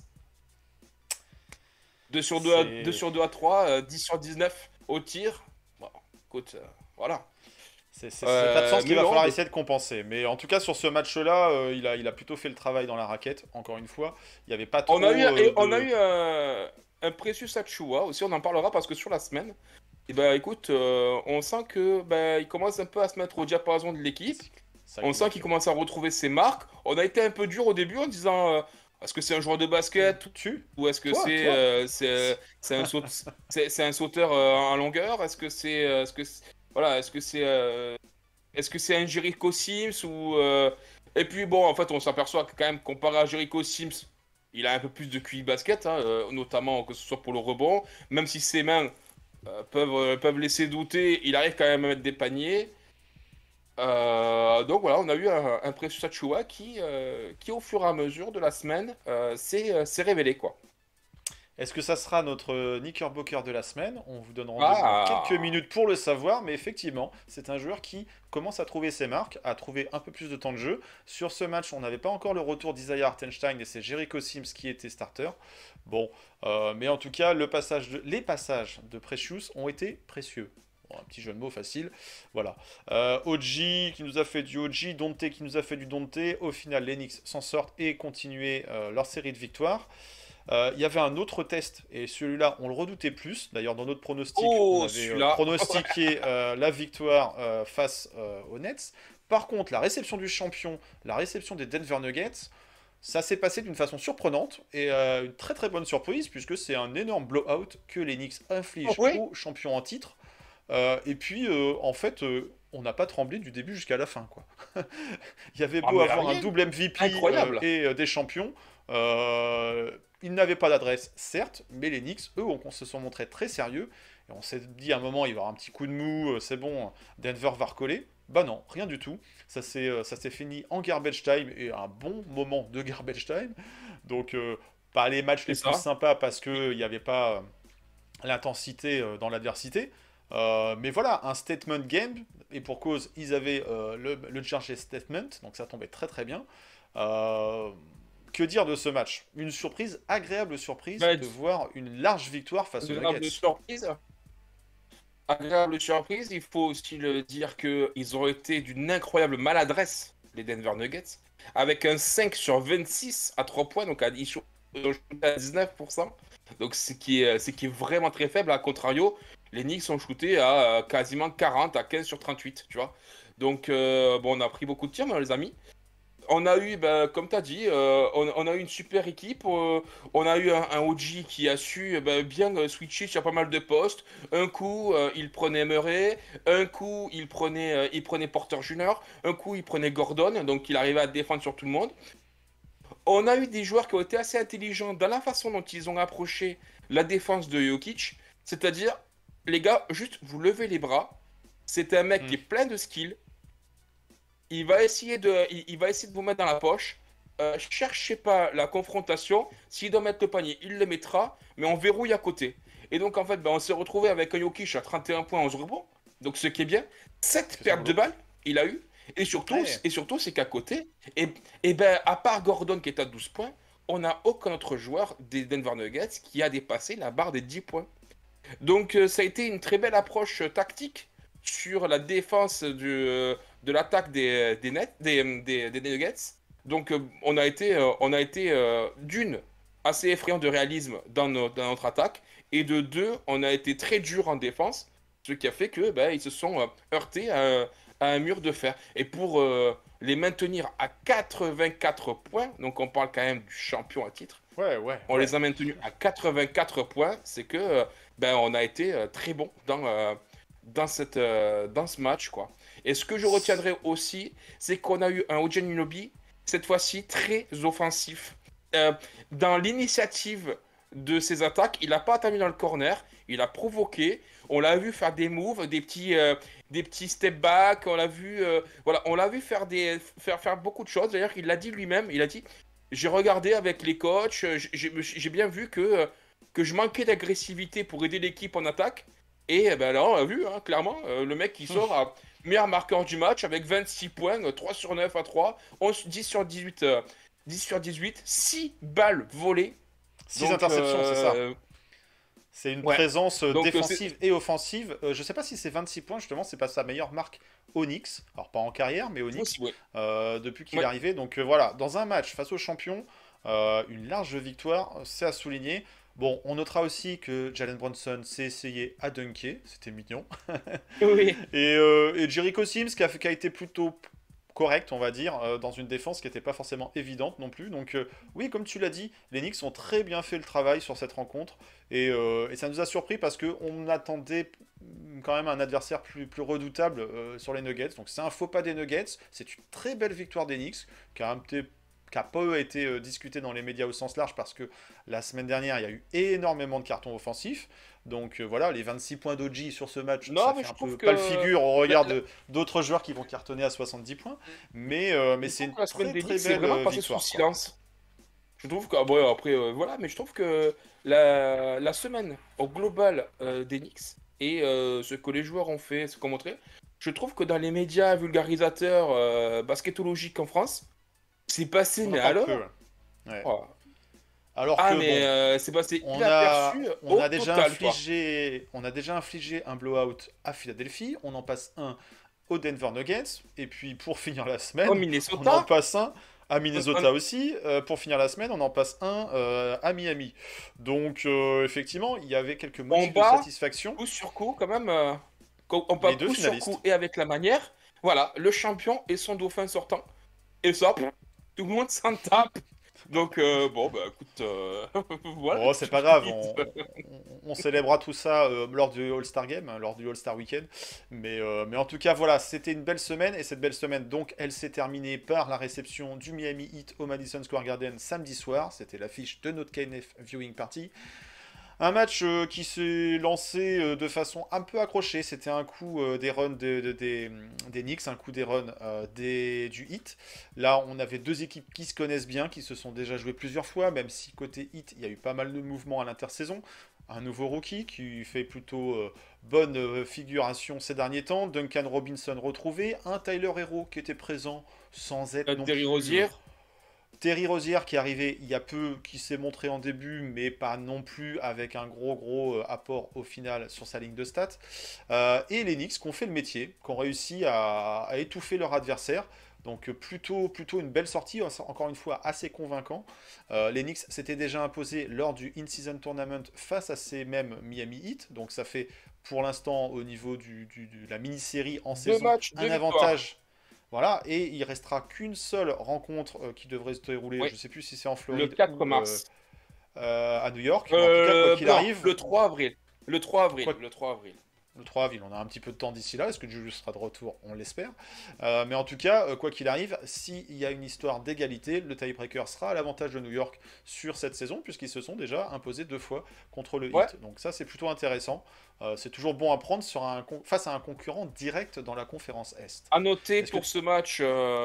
2 C'est... sur 2 à 3, 10 sur 19 au tir. Bon, écoute, voilà. C'est pas de sens qu'il Mais va non, falloir essayer de compenser. Mais en tout cas, sur ce match-là, il a plutôt fait le travail dans la raquette. Encore une fois, il n'y avait pas trop on a de... eu un Precious Achua aussi, on en parlera parce que sur la semaine, et ben écoute, on sent que il commence un peu à se mettre au diapason de l'équipe. Ça On qu'il a sent qu'il fait. commence à retrouver ses marques. On a été un peu dur au début en disant est-ce que c'est un joueur de basket Tu? ou est-ce que Toi? c'est un sauteur en longueur? Voilà, est-ce que c'est un Jericho Sims ou et puis bon, en fait, on s'aperçoit que quand même comparé à Jericho Sims, il a un peu plus de QI basket, hein, notamment que ce soit pour le rebond. Même si ses mains peuvent laisser douter, il arrive quand même à mettre des paniers. Donc voilà, on a eu un Precious Achiuwa qui, au fur et à mesure de la semaine, s'est révélé, quoi. Est-ce que ça sera notre Knickerbocker de la semaine? On vous donne rendez-vous dans quelques Ah! minutes pour le savoir, mais effectivement, c'est un joueur qui commence à trouver ses marques, à trouver un peu plus de temps de jeu. Sur ce match, on n'avait pas encore le retour d'Isaiah Hartenstein et c'est Jericho Sims qui était starter. Bon, mais en tout cas, les passages de Precious ont été précieux. Bon, un petit jeu de mots facile, voilà. OG qui nous a fait du OG, Dante qui nous a fait du Dante. Au final, les Knicks s'en sortent et continuent leur série de victoires. Il y avait un autre test, et celui-là, on le redoutait plus. D'ailleurs, dans notre pronostic, on Oh, avait celui-là! pronostiqué la victoire face aux Nets. Par contre, la réception du champion, la réception des Denver Nuggets, ça s'est passé d'une façon surprenante et une très très bonne surprise, puisque c'est un énorme blowout que les Knicks infligent Oui, aux champions en titre. Et puis, en fait, on n'a pas tremblé du début jusqu'à la fin, quoi. Il y avait ah, beau mais avoir un rien! double MVP Incroyable! et des champions. Ils n'avaient pas d'adresse, certes, mais les Knicks, eux, se sont montrés très sérieux. Et on s'est dit à un moment, il va y avoir un petit coup de mou, c'est bon, Denver va recoller. Bah non, rien du tout. Ça s'est fini en garbage time et un bon moment de garbage time. Donc, pas les matchs C'est les plus ça. sympas parce qu'il n'y avait pas l'intensité dans l'adversité. Mais voilà, un statement game, et pour cause, ils avaient le chargé statement, donc ça tombait très très bien. Euh, que dire de ce match? Une surprise, agréable surprise, Bah, de voir une large victoire face aux agréable Nuggets. surprise. Agréable surprise, il faut aussi le dire qu'ils ont été d'une incroyable maladresse, les Denver Nuggets, avec un 5 sur 26 à 3 points, donc ils ont shooté à 19%. Donc ce qui est vraiment très faible. À contrario, les Knicks ont shooté à quasiment 40 à 15 sur 38, tu vois. Donc bon, on a pris beaucoup de tirs, les amis. On a eu, comme tu as dit, on a eu une super équipe. On a eu un OG qui a su bien switcher sur pas mal de postes. Un coup, il prenait Murray. Un coup, il prenait Porter Jr. Un coup, il prenait Gordon. Donc, il arrivait à défendre sur tout le monde. On a eu des joueurs qui ont été assez intelligents dans la façon dont ils ont approché la défense de Jokic. C'est-à-dire, les gars, juste vous levez les bras. C'est un mec Hmm, qui est plein de skills. Il va essayer de vous mettre dans la poche. Cherchez pas la confrontation. S'il doit mettre le panier, il le mettra, mais on verrouille à côté. Et donc, en fait, on s'est retrouvé avec un Jokic à 31 points, 11 rebonds. Donc, ce qui est bien, 7 c'est pertes de rigolo. balles, il a eu. Et surtout, Ouais. c'est qu'à côté, à part Gordon qui est à 12 points, on n'a aucun autre joueur des Denver Nuggets qui a dépassé la barre des 10 points. Donc ça a été une très belle approche tactique sur la défense de l'attaque des Nuggets. Donc on a été d'une, assez effrayant de réalisme dans notre attaque, et de deux, on a été très dur en défense, ce qui a fait que ils se sont heurtés à un mur de fer. Et pour les maintenir à 84 points. Donc on parle quand même du champion à titre. On les a maintenus à 84 points. C'est que on a été très bon dans ce match, quoi. Et ce que je retiendrai aussi, c'est qu'on a eu un OG Anunoby, cette fois-ci très offensif. Dans l'initiative de ses attaques, il n'a pas attendu dans le corner, il a provoqué. On l'a vu faire des moves, des petits step back. On l'a vu, faire beaucoup de choses. D'ailleurs, il l'a dit lui-même. Il a dit, j'ai regardé avec les coachs, j'ai bien vu que je manquais d'agressivité pour aider l'équipe en attaque. Et là, on l'a vu, hein, clairement, le mec qui sort à meilleur marqueur du match avec 26 points, 3 sur 9 à 3, 10 sur 18, 6 balles volées. 6 interceptions, c'est ça. C'est une présence défensive et offensive. Je ne sais pas si c'est 26 points, justement, c'est pas sa meilleure marque Onyx. Alors, pas en carrière, mais Onyx, depuis qu'il est arrivé. Donc voilà, dans un match face aux champions, une large victoire, c'est à souligner. Bon, on notera aussi que Jalen Brunson s'est essayé à dunker, c'était mignon. Oui. Et Jericho Sims qui a été plutôt correct, on va dire, dans une défense qui n'était pas forcément évidente non plus. Donc oui, comme tu l'as dit, les Knicks ont très bien fait le travail sur cette rencontre. Et ça nous a surpris parce qu'on attendait quand même un adversaire plus redoutable sur les Nuggets. Donc c'est un faux pas des Nuggets, c'est une très belle victoire des Knicks qui a pas été discuté dans les médias au sens large parce que la semaine dernière, il y a eu énormément de cartons offensifs. Donc voilà, les 26 points d'OG sur ce match, ça fait un peu pas le figure au regard d'autres joueurs qui vont cartonner à 70 points. Mais c'est une très belle victoire. Sous silence. Je trouve que, mais je trouve que la semaine au global des Knicks et ce que les joueurs ont fait, ce qu'on montré, je trouve que dans les médias vulgarisateurs basketologiques en France, c'est passé, mais alors alors que c'est passé inaperçu. On a déjà infligé un blowout à Philadelphie, on en passe un aux Denver Nuggets, et puis pour finir la semaine, on en passe un à Minnesota aussi, pour finir la semaine, on en passe un à Miami. Donc effectivement, il y avait quelques motifs de satisfaction. Coup sur coup, quand même, on bat coup sur coup et avec la manière. Voilà, le champion et son dauphin sortant. Et ça, tout le monde s'en tape. Donc, écoute, voilà. Oh, c'est pas grave, on célébrera tout ça lors du All-Star Game, lors du All-Star Weekend. Mais en tout cas, voilà, c'était une belle semaine. Et cette belle semaine, donc, elle s'est terminée par la réception du Miami Heat au Madison Square Garden samedi soir. C'était l'affiche de notre KNF Viewing Party. Un match qui s'est lancé de façon un peu accrochée. C'était un coup des runs des Knicks, un coup des runs du Heat. Là, on avait deux équipes qui se connaissent bien, qui se sont déjà jouées plusieurs fois, même si côté Heat, il y a eu pas mal de mouvements à l'intersaison. Un nouveau rookie qui fait plutôt bonne figuration ces derniers temps. Duncan Robinson retrouvé. Un Tyler Hero qui était présent sans être non plus... Terry Rozier qui est arrivé il y a peu, qui s'est montré en début, mais pas non plus avec un gros apport au final sur sa ligne de stats. Et les Knicks qui ont fait le métier, qui ont réussi à étouffer leur adversaire. Donc plutôt une belle sortie, encore une fois assez convaincant. Les Knicks s'étaient déjà imposés lors du In-Season Tournament face à ces mêmes Miami Heat. Donc ça fait pour l'instant au niveau de la mini-série en saison un avantage. Voilà, et il restera qu'une seule rencontre qui devrait se dérouler, je ne sais plus si c'est en Floride le 4 mars. À New York. En tout cas, quoi qu'il arrive... Le 3 avril. Le 3 avril. Le 3 avril, on a un petit peu de temps d'ici là. Est-ce que Julius sera de retour? On l'espère. Mais en tout cas, quoi qu'il arrive, s'il y a une histoire d'égalité, le tiebreaker sera à l'avantage de New York sur cette saison, puisqu'ils se sont déjà imposés 2 fois contre le Heat. Donc ça, c'est plutôt intéressant. C'est toujours bon à prendre face à un concurrent direct dans la conférence Est. À noter pour ce match,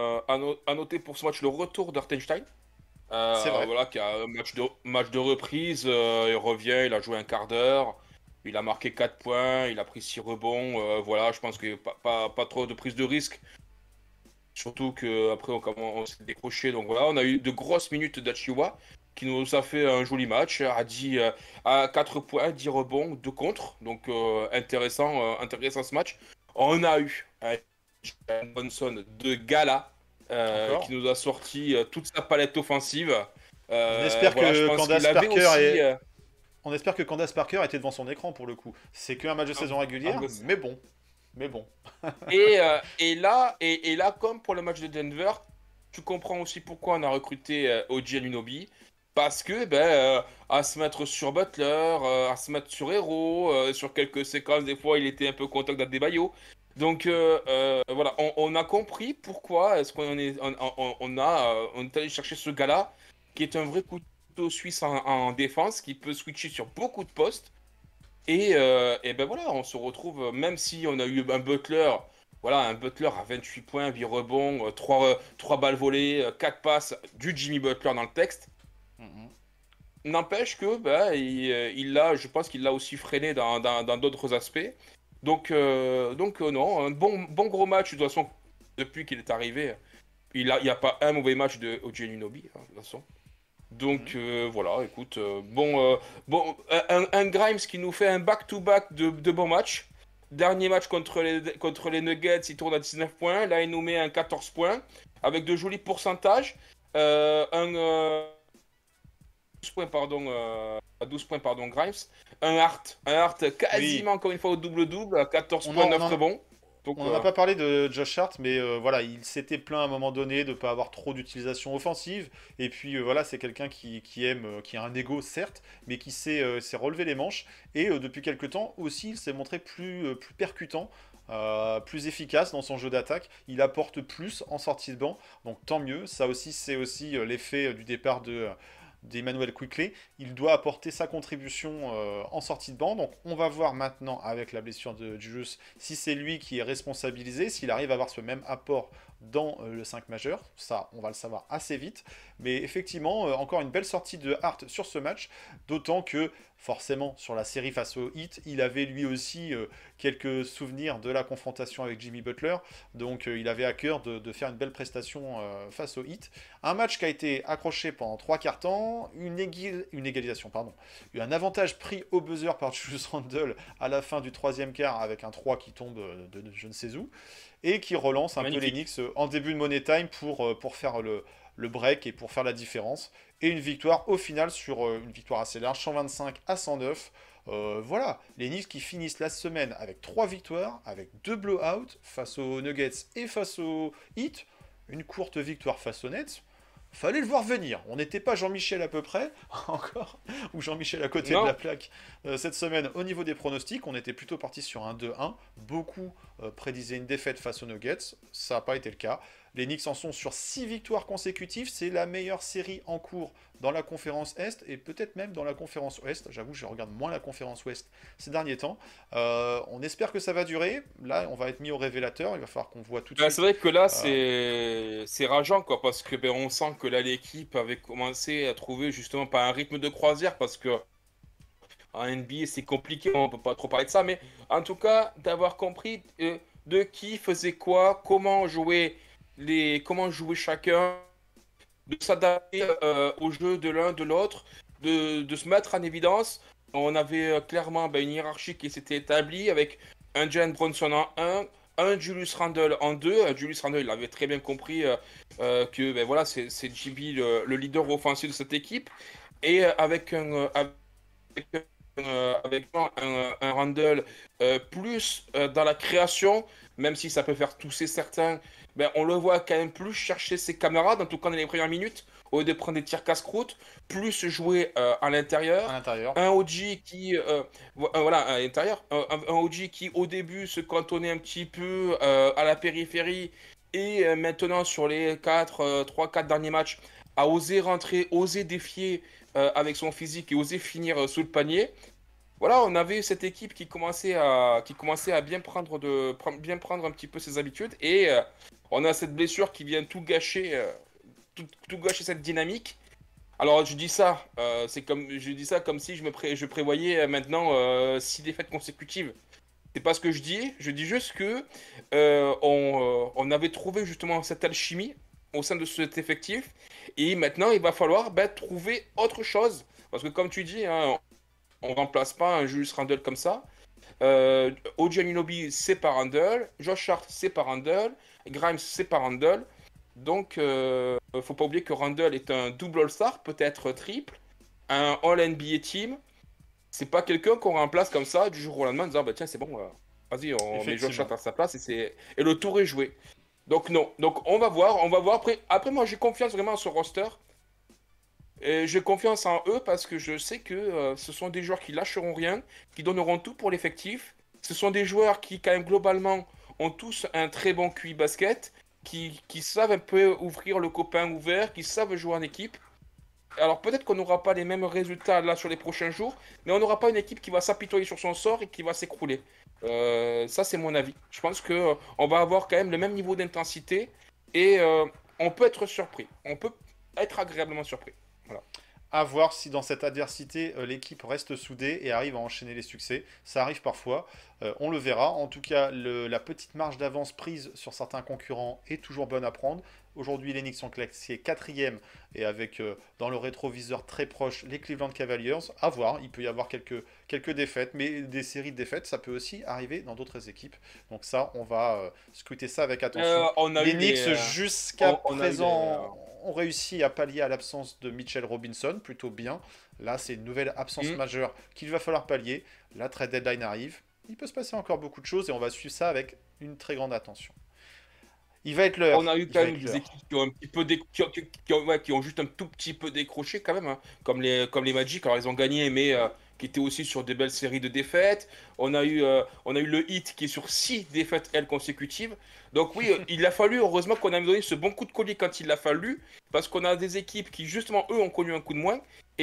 le retour d'Hartenstein. C'est vrai. Voilà, qui a un match de reprise. Il revient, il a joué un quart d'heure. Il a marqué 4 points, il a pris 6 rebonds. Voilà, je pense qu'il n'y a pas trop de prise de risque. Surtout qu'après, on s'est décroché. Donc voilà, on a eu de grosses minutes d'Achiuwa qui nous a fait un joli match. À 4 points, 10 rebonds, 2 contre. Donc intéressant ce match. On a eu un Johnson de gala qui nous a sorti toute sa palette offensive. On espère que Candace Parker On espère que Candace Parker était devant son écran pour le coup. C'est qu'un match de saison régulière, mais bon. Mais bon. Et là, comme pour le match de Denver, tu comprends aussi pourquoi on a recruté OG Anunoby. Parce que, à se mettre sur Butler, à se mettre sur Hero, sur quelques séquences, des fois, il était un peu au contact d'Adebayo. Donc, voilà, on a compris pourquoi est-ce qu'on est, on est allé chercher ce gars-là, qui est un vrai couteau suisse en défense, qui peut switcher sur beaucoup de postes. Et ben voilà, on se retrouve, même si on a eu un Butler, voilà, un Butler à 28 points, 8 rebonds, 3 balles volées, 4 passes, du Jimmy Butler dans le texte. Mhm. N'empêche que je pense qu'il l'a aussi freiné dans d'autres aspects. Donc non, un bon gros match, de toute façon, depuis qu'il est arrivé, il n'y a pas un mauvais match de OG Anunoby, hein, de toute façon. Donc voilà, écoute, un Grimes qui nous fait un back-to-back de bons matchs. Dernier match contre les Nuggets, il tourne à 19 points. Là, il nous met un 14 points avec de jolis pourcentages. Un 12 points, à 12 points, pardon, Grimes. Un Hart quasiment, encore une fois, au double-double, à 14 points, 9 rebonds. On n'en a pas parlé de Josh Hart, mais voilà, il s'était plaint à un moment donné de ne pas avoir trop d'utilisation offensive. Et puis voilà, c'est quelqu'un qui aime, qui a un ego certes, mais qui s'est relevé les manches. Et depuis quelques temps aussi, il s'est montré plus percutant, plus efficace dans son jeu d'attaque. Il apporte plus en sortie de banc, donc tant mieux. Ça aussi, c'est aussi l'effet du départ d'Emmanuel Quickley. Il doit apporter sa contribution en sortie de banc. Donc on va voir maintenant avec la blessure de Julius si c'est lui qui est responsabilisé, s'il arrive à avoir ce même apport dans le 5 majeur. Ça, on va le savoir assez vite. Mais effectivement, encore une belle sortie de Hart sur ce match, d'autant que forcément sur la série face au Heat, il avait lui aussi quelques souvenirs de la confrontation avec Jimmy Butler. Donc il avait à cœur de faire une belle prestation face au Heat. Un match qui a été accroché pendant 3 quarts temps, une égalisation, pardon. Il y a un avantage pris au buzzer par Julius Randle à la fin du 3e quart avec un 3 qui tombe de je ne sais où et qui relance un peu les Knicks en début de Money Time pour faire le break et pour faire la différence. Et une victoire au final sur une victoire assez large, 125-109. Voilà, les Knicks qui finissent la semaine avec 3 victoires, avec 2 blowouts face aux Nuggets et face aux Heat. Une courte victoire face aux Nets. Fallait le voir venir. On n'était pas Jean-Michel à peu près, encore, ou Jean-Michel à côté de la plaque cette semaine au niveau des pronostics. On était plutôt parti sur un 2-1. Beaucoup prédisaient une défaite face aux Nuggets. Ça n'a pas été le cas. Les Knicks en sont sur 6 victoires consécutives. C'est la meilleure série en cours dans la conférence Est et peut-être même dans la conférence Ouest. J'avoue, je regarde moins la conférence Ouest ces derniers temps. On espère que ça va durer. Là, on va être mis au révélateur. Il va falloir qu'on voit tout de suite. C'est vrai que là, c'est rageant, quoi, parce que on sent que là, l'équipe avait commencé à trouver justement pas un rythme de croisière, parce que en NBA, c'est compliqué, on peut pas trop parler de ça, mais en tout cas, d'avoir compris de qui faisait quoi, comment jouer chacun, de s'adapter au jeu de l'un, de l'autre, de se mettre en évidence. On avait clairement une hiérarchie qui s'était établie avec un Jalen Brunson en 1, Julius Randle en 2. Julius Randle, il avait très bien compris que voilà, c'est JB le leader offensif de cette équipe. Et avec un Randle plus dans la création, même si ça peut faire tousser certains, on le voit quand même plus chercher ses camarades, en tout cas dans les premières minutes, au lieu de prendre des tirs casse-croûte, plus jouer à l'intérieur. Un OG qui, voilà, à l'intérieur, un OG qui au début se cantonnait un petit peu à la périphérie, et maintenant sur les 3-4 derniers matchs, a osé rentrer, osé défier avec son physique et osé finir sous le panier. Voilà, on avait cette équipe qui commençait à bien prendre un petit peu ses habitudes, et on a cette blessure qui vient tout gâcher, tout gâcher cette dynamique. Alors je dis ça comme si je prévoyais maintenant 6 défaites consécutives. C'est pas ce que je dis juste que on avait trouvé justement cette alchimie au sein de cet effectif, et maintenant il va falloir trouver autre chose, parce que comme tu dis, hein, on remplace pas un Julius Randle comme ça. OG Anunoby, c'est par Randle. Josh Hart, c'est par Randle. Grimes, c'est par Randle. Donc, faut pas oublier que Randle est un double All-Star, peut-être triple, un All-NBA team. C'est pas quelqu'un qu'on remplace comme ça du jour au lendemain en disant tiens, c'est bon, Vas-y, on met Josh Hart à sa place et le tour est joué. Donc non, donc on va voir. Après moi j'ai confiance vraiment en ce roster. Et j'ai confiance en eux parce que je sais que ce sont des joueurs qui lâcheront rien, qui donneront tout pour l'effectif. Ce sont des joueurs qui quand même globalement ont tous un très bon QI basket, qui savent un peu ouvrir le copain ouvert, qui savent jouer en équipe. Alors peut-être qu'on n'aura pas les mêmes résultats là sur les prochains jours, mais on n'aura pas une équipe qui va s'apitoyer sur son sort et qui va s'écrouler. Ça c'est mon avis. Je pense que on va avoir quand même le même niveau d'intensité et on peut être surpris. On peut être agréablement surpris. Voilà. À voir si dans cette adversité, l'équipe reste soudée et arrive à enchaîner les succès. Ça arrive parfois, on le verra. En tout cas, la petite marge d'avance prise sur certains concurrents est toujours bonne à prendre. Aujourd'hui, les Knicks sont classés 4e et avec dans le rétroviseur très proche les Cleveland Cavaliers. À voir, il peut y avoir quelques défaites, mais des séries de défaites, ça peut aussi arriver dans d'autres équipes. Donc ça, on va scruter ça avec attention. Les Knicks, jusqu'à présent, ont réussi à pallier à l'absence de Mitchell Robinson, plutôt bien. Là, c'est une nouvelle absence majeure qu'il va falloir pallier. La trade deadline arrive. Il peut se passer encore beaucoup de choses et on va suivre ça avec une très grande attention. Il va être l'heure. On a eu quand même des équipes qui ont un petit peu qui ont juste un tout petit peu décroché quand même, hein. Comme les Magic. Alors ils ont gagné, mais qui étaient aussi sur des belles séries de défaites. On a eu le Heat qui est sur 6 défaites consécutives. Donc oui, il a fallu, heureusement qu'on a donné ce bon coup de collier quand il a fallu, parce qu'on a des équipes qui justement eux ont connu un coup de moins,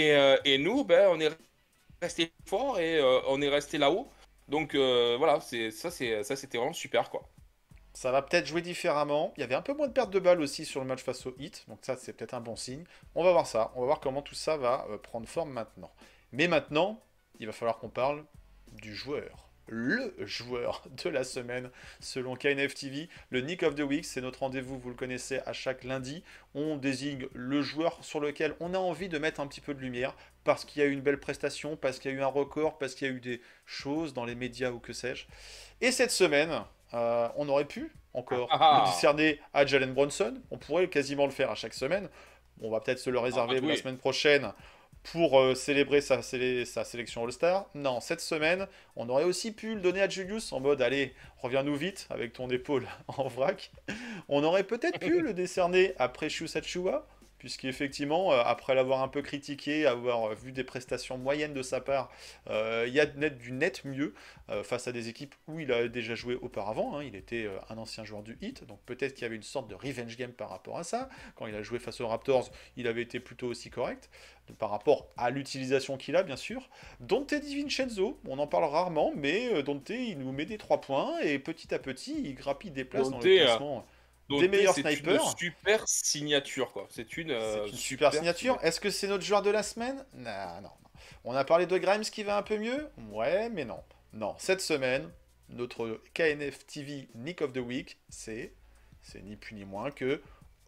et nous, ben on est resté fort et on est resté là-haut. Donc voilà, c'était vraiment super quoi. Ça va peut-être jouer différemment. Il y avait un peu moins de pertes de balles aussi sur le match face au Heat. Donc ça, c'est peut-être un bon signe. On va voir ça. On va voir comment tout ça va prendre forme maintenant. Mais maintenant, il va falloir qu'on parle du joueur. Le joueur de la semaine, selon KNF TV. Le Nick of the Week, c'est notre rendez-vous, vous le connaissez, à chaque lundi. On désigne le joueur sur lequel on a envie de mettre un petit peu de lumière, parce qu'il y a eu une belle prestation, parce qu'il y a eu un record, parce qu'il y a eu des choses dans les médias ou que sais-je. Et cette semaine, on aurait pu encore le décerner à Jalen Brunson. On pourrait quasiment le faire à chaque semaine. On va peut-être se le réserver la semaine prochaine pour célébrer sa sélection All-Star. Non, cette semaine, on aurait aussi pu le donner à Julius en mode « Allez, reviens-nous vite avec ton épaule en vrac ». On aurait peut-être pu le décerner à Precious Achiuwa, puisqu'effectivement, après l'avoir un peu critiqué, avoir vu des prestations moyennes de sa part, il y a du net mieux face à des équipes où il a déjà joué auparavant. Hein. Il était un ancien joueur du Heat, donc peut-être qu'il y avait une sorte de revenge game par rapport à ça. Quand il a joué face aux Raptors, il avait été plutôt aussi correct, par rapport à l'utilisation qu'il a, bien sûr. Dante DiVincenzo, on en parle rarement, mais Dante, il nous met des 3 points, et petit à petit, il grappille des places dans le classement. Des meilleurs snipers. C'est une super signature, quoi. C'est une super signature. Est-ce que c'est notre joueur de la semaine? Non. On a parlé de Grimes qui va un peu mieux? Ouais, mais non. Non, cette semaine, notre KNF TV Nick of the Week, c'est ni plus ni moins que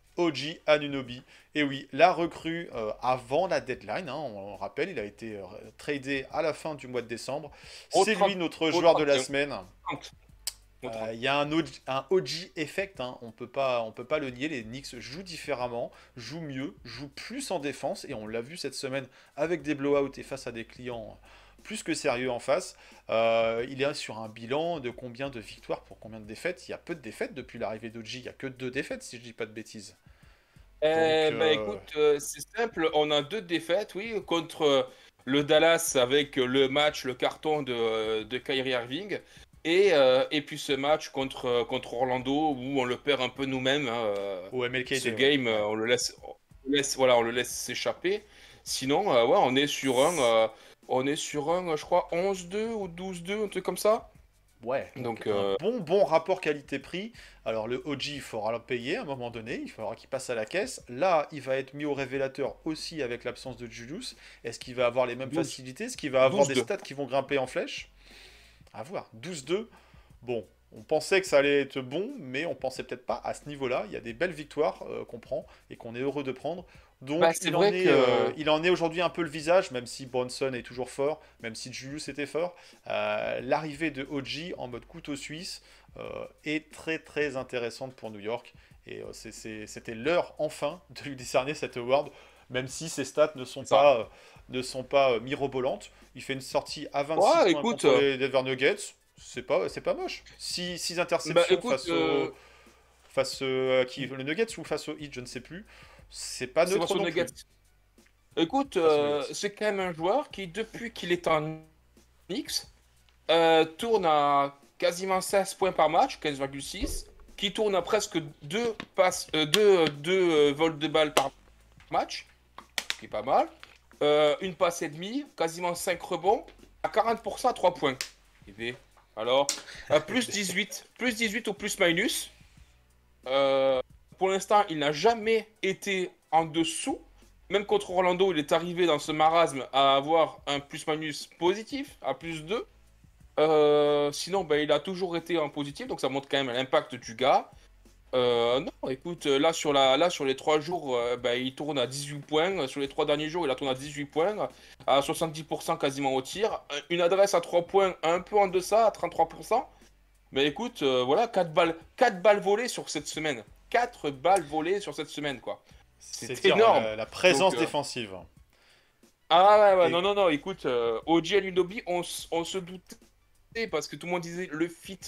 OG Anunoby. Et oui, la recrue avant la deadline, hein, on le rappelle, il a été tradé à la fin du mois de décembre. C'est lui notre joueur de la semaine. Il y a un OG effect, hein. On peut pas le nier, les Knicks jouent différemment, jouent mieux, jouent plus en défense, et on l'a vu cette semaine avec des blowouts et face à des clients plus que sérieux en face. Il est sur un bilan de combien de victoires pour combien de défaites? Il y a peu de défaites depuis l'arrivée d'OG, il n'y a que 2 défaites si je dis pas de bêtises. Écoute, c'est simple, on a 2 défaites, oui, contre le Dallas avec le carton de Kyrie Irving. Et puis ce match contre Orlando où on le perd un peu nous-mêmes. Au MLK ce game, on le laisse s'échapper. Sinon, ouais, on est sur un, je crois, 11-2 ou 12-2, un truc comme ça. Ouais, donc un bon rapport qualité-prix. Alors le OG, il faudra le payer à un moment donné, il faudra qu'il passe à la caisse. Là, il va être mis au révélateur aussi avec l'absence de Julius. Est-ce qu'il va avoir les mêmes facilités? Est-ce qu'il va avoir des stats qui vont grimper en flèche? À voir. 12-2. Bon, on pensait que ça allait être bon, mais on pensait peut-être pas à ce niveau-là. Il y a des belles victoires qu'on prend et qu'on est heureux de prendre. Donc il en est aujourd'hui un peu le visage, même si Bronson est toujours fort, même si Julius était fort. L'arrivée de OG en mode couteau suisse est très très intéressante pour New York. Et c'était l'heure enfin de lui décerner cet award, même si ses stats ne sont pas mirobolantes. Il fait une sortie à 26 points contre les Denver Nuggets. c'est pas moche. 6 interceptions face à qui, le Nuggets ou face au Heat, je ne sais plus. C'est pas neutre non plus. Écoute, c'est quand même un joueur qui, depuis qu'il est en Knicks, tourne à quasiment 16 points par match, 15,6, qui tourne à presque 2 vols de balle par match, ce qui est pas mal. Une passe et demie, quasiment 5 rebonds, à 40% à 3 points. Alors, plus 18 ou plus minus. Pour l'instant, il n'a jamais été en dessous. Même contre Orlando, il est arrivé dans ce marasme à avoir un plus-minus positif, à plus 2. Sinon, il a toujours été en positif, donc ça montre quand même l'impact du gars. Non, écoute, là sur les 3 jours, il tourne à 18 points. Sur les 3 derniers jours, il a tourné à 18 points, à 70% quasiment au tir. Une adresse à 3 points, un peu en deçà, à 33%. Mais écoute, voilà, 4 balles volées sur cette semaine. 4 balles volées sur cette semaine, quoi. C'est énorme. La présence défensive. Ah ouais, non, écoute, OG Anunoby, on se doutait parce que tout le monde disait le fit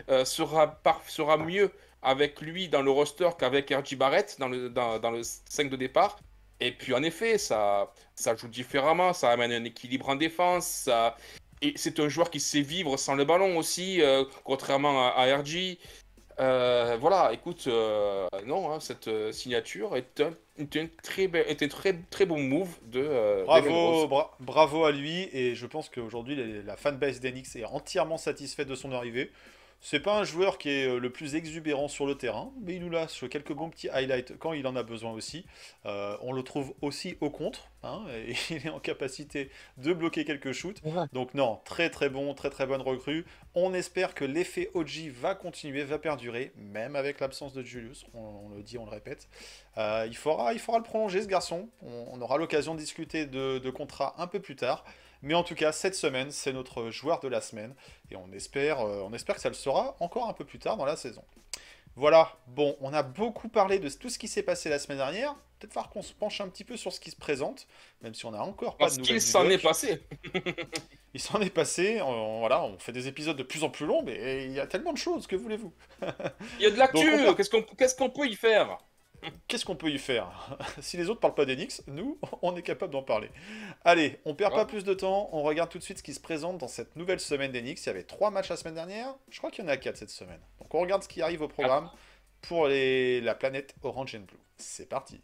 sera mieux avec lui dans le roster qu'avec R.J. Barrett dans le 5 de départ. Et puis en effet, ça joue différemment, ça amène un équilibre en défense, et c'est un joueur qui sait vivre sans le ballon aussi, contrairement à RJ. Voilà, écoute, non, cette signature était un très bon move de bravo à lui, et je pense qu'aujourd'hui la fanbase d'Enix est entièrement satisfaite de son arrivée. C'est pas un joueur qui est le plus exubérant sur le terrain, mais il nous lâche quelques bons petits highlights quand il en a besoin aussi. On le trouve aussi au contre, et il est en capacité de bloquer quelques shoots. Ouais. Donc non, très bon, très bonne recrue. On espère que l'effet OG va continuer, va perdurer, même avec l'absence de Julius, on le dit, on le répète. Il faudra le prolonger, ce garçon. On aura l'occasion de discuter de contrat un peu plus tard. Mais en tout cas, cette semaine, c'est notre joueur de la semaine. Et on espère que ça le sera encore un peu plus tard dans la saison. Voilà, bon, on a beaucoup parlé de tout ce qui s'est passé la semaine dernière. Peut-être falloir qu'on se penche un petit peu sur ce qui se présente, même si on n'a encore pas de nouvelles. Parce qu'il s'en est passé. Il s'en est passé, voilà, on fait des épisodes de plus en plus longs, mais il y a tellement de choses, que voulez-vous? Il y a de l'actu, qu'est-ce qu'on peut y faire? Qu'est-ce qu'on peut y faire? Si les autres parlent pas d'Enix, nous, on est capable d'en parler. Allez, on perd pas plus de temps, on regarde tout de suite ce qui se présente dans cette nouvelle semaine d'Enix. Il y avait 3 matchs la semaine dernière, je crois qu'il y en a 4 cette semaine. Donc on regarde ce qui arrive au programme pour la planète Orange and Blue. C'est parti.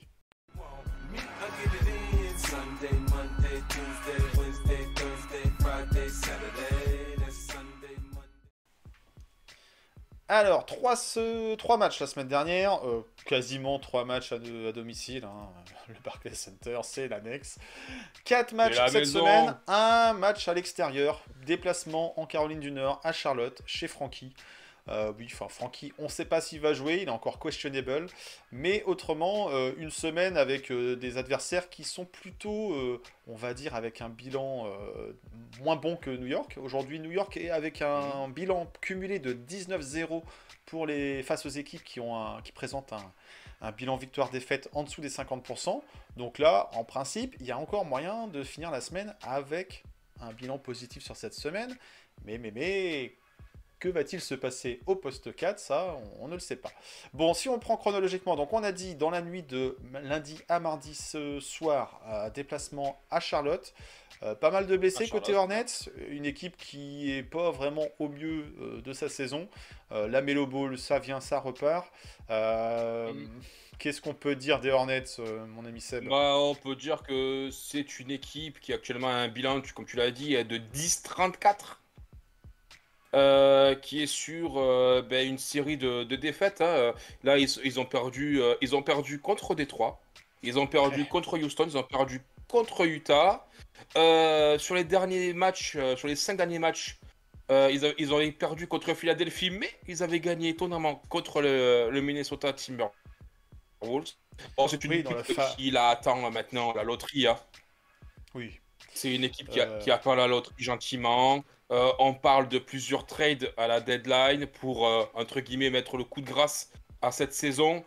Alors, 3 matchs la semaine dernière, quasiment 3 matchs à domicile, le Barclays Center, c'est l'annexe. 4 matchs cette semaine, un match à l'extérieur, déplacement en Caroline du Nord, à Charlotte, chez Frankie. Frankie, on ne sait pas s'il va jouer, il est encore questionable, mais autrement, une semaine avec des adversaires qui sont plutôt, on va dire, avec un bilan moins bon que New York. Aujourd'hui, New York est avec un bilan cumulé de 19-0 face aux équipes qui présentent un bilan victoire-défaite en dessous des 50%. Donc là, en principe, il y a encore moyen de finir la semaine avec un bilan positif sur cette semaine, mais que va-t-il se passer au poste 4? Ça, on ne le sait pas. Bon, si on prend chronologiquement, donc on a dit dans la nuit de lundi à mardi ce soir, déplacement à Charlotte. Pas mal de blessés côté Hornets, une équipe qui est pas vraiment au mieux de sa saison. La Melo Ball, ça vient, ça repart. Qu'est-ce qu'on peut dire des Hornets, mon ami Seb? On peut dire que c'est une équipe qui actuellement a un bilan, comme tu l'as dit, de 10-34. Qui est sur une série de défaites. Là, ils ont perdu contre Détroit, ils ont perdu contre Houston, ils ont perdu contre Utah. Sur les derniers matchs, sur les 5 derniers matchs, ils avaient perdu contre Philadelphie, mais ils avaient gagné étonnamment contre le Minnesota Timberwolves. Bon, c'est une équipe qui attend maintenant la loterie. Oui. C'est une équipe qui attend la loterie gentiment. On parle de plusieurs trades à la deadline pour, entre guillemets, mettre le coup de grâce à cette saison.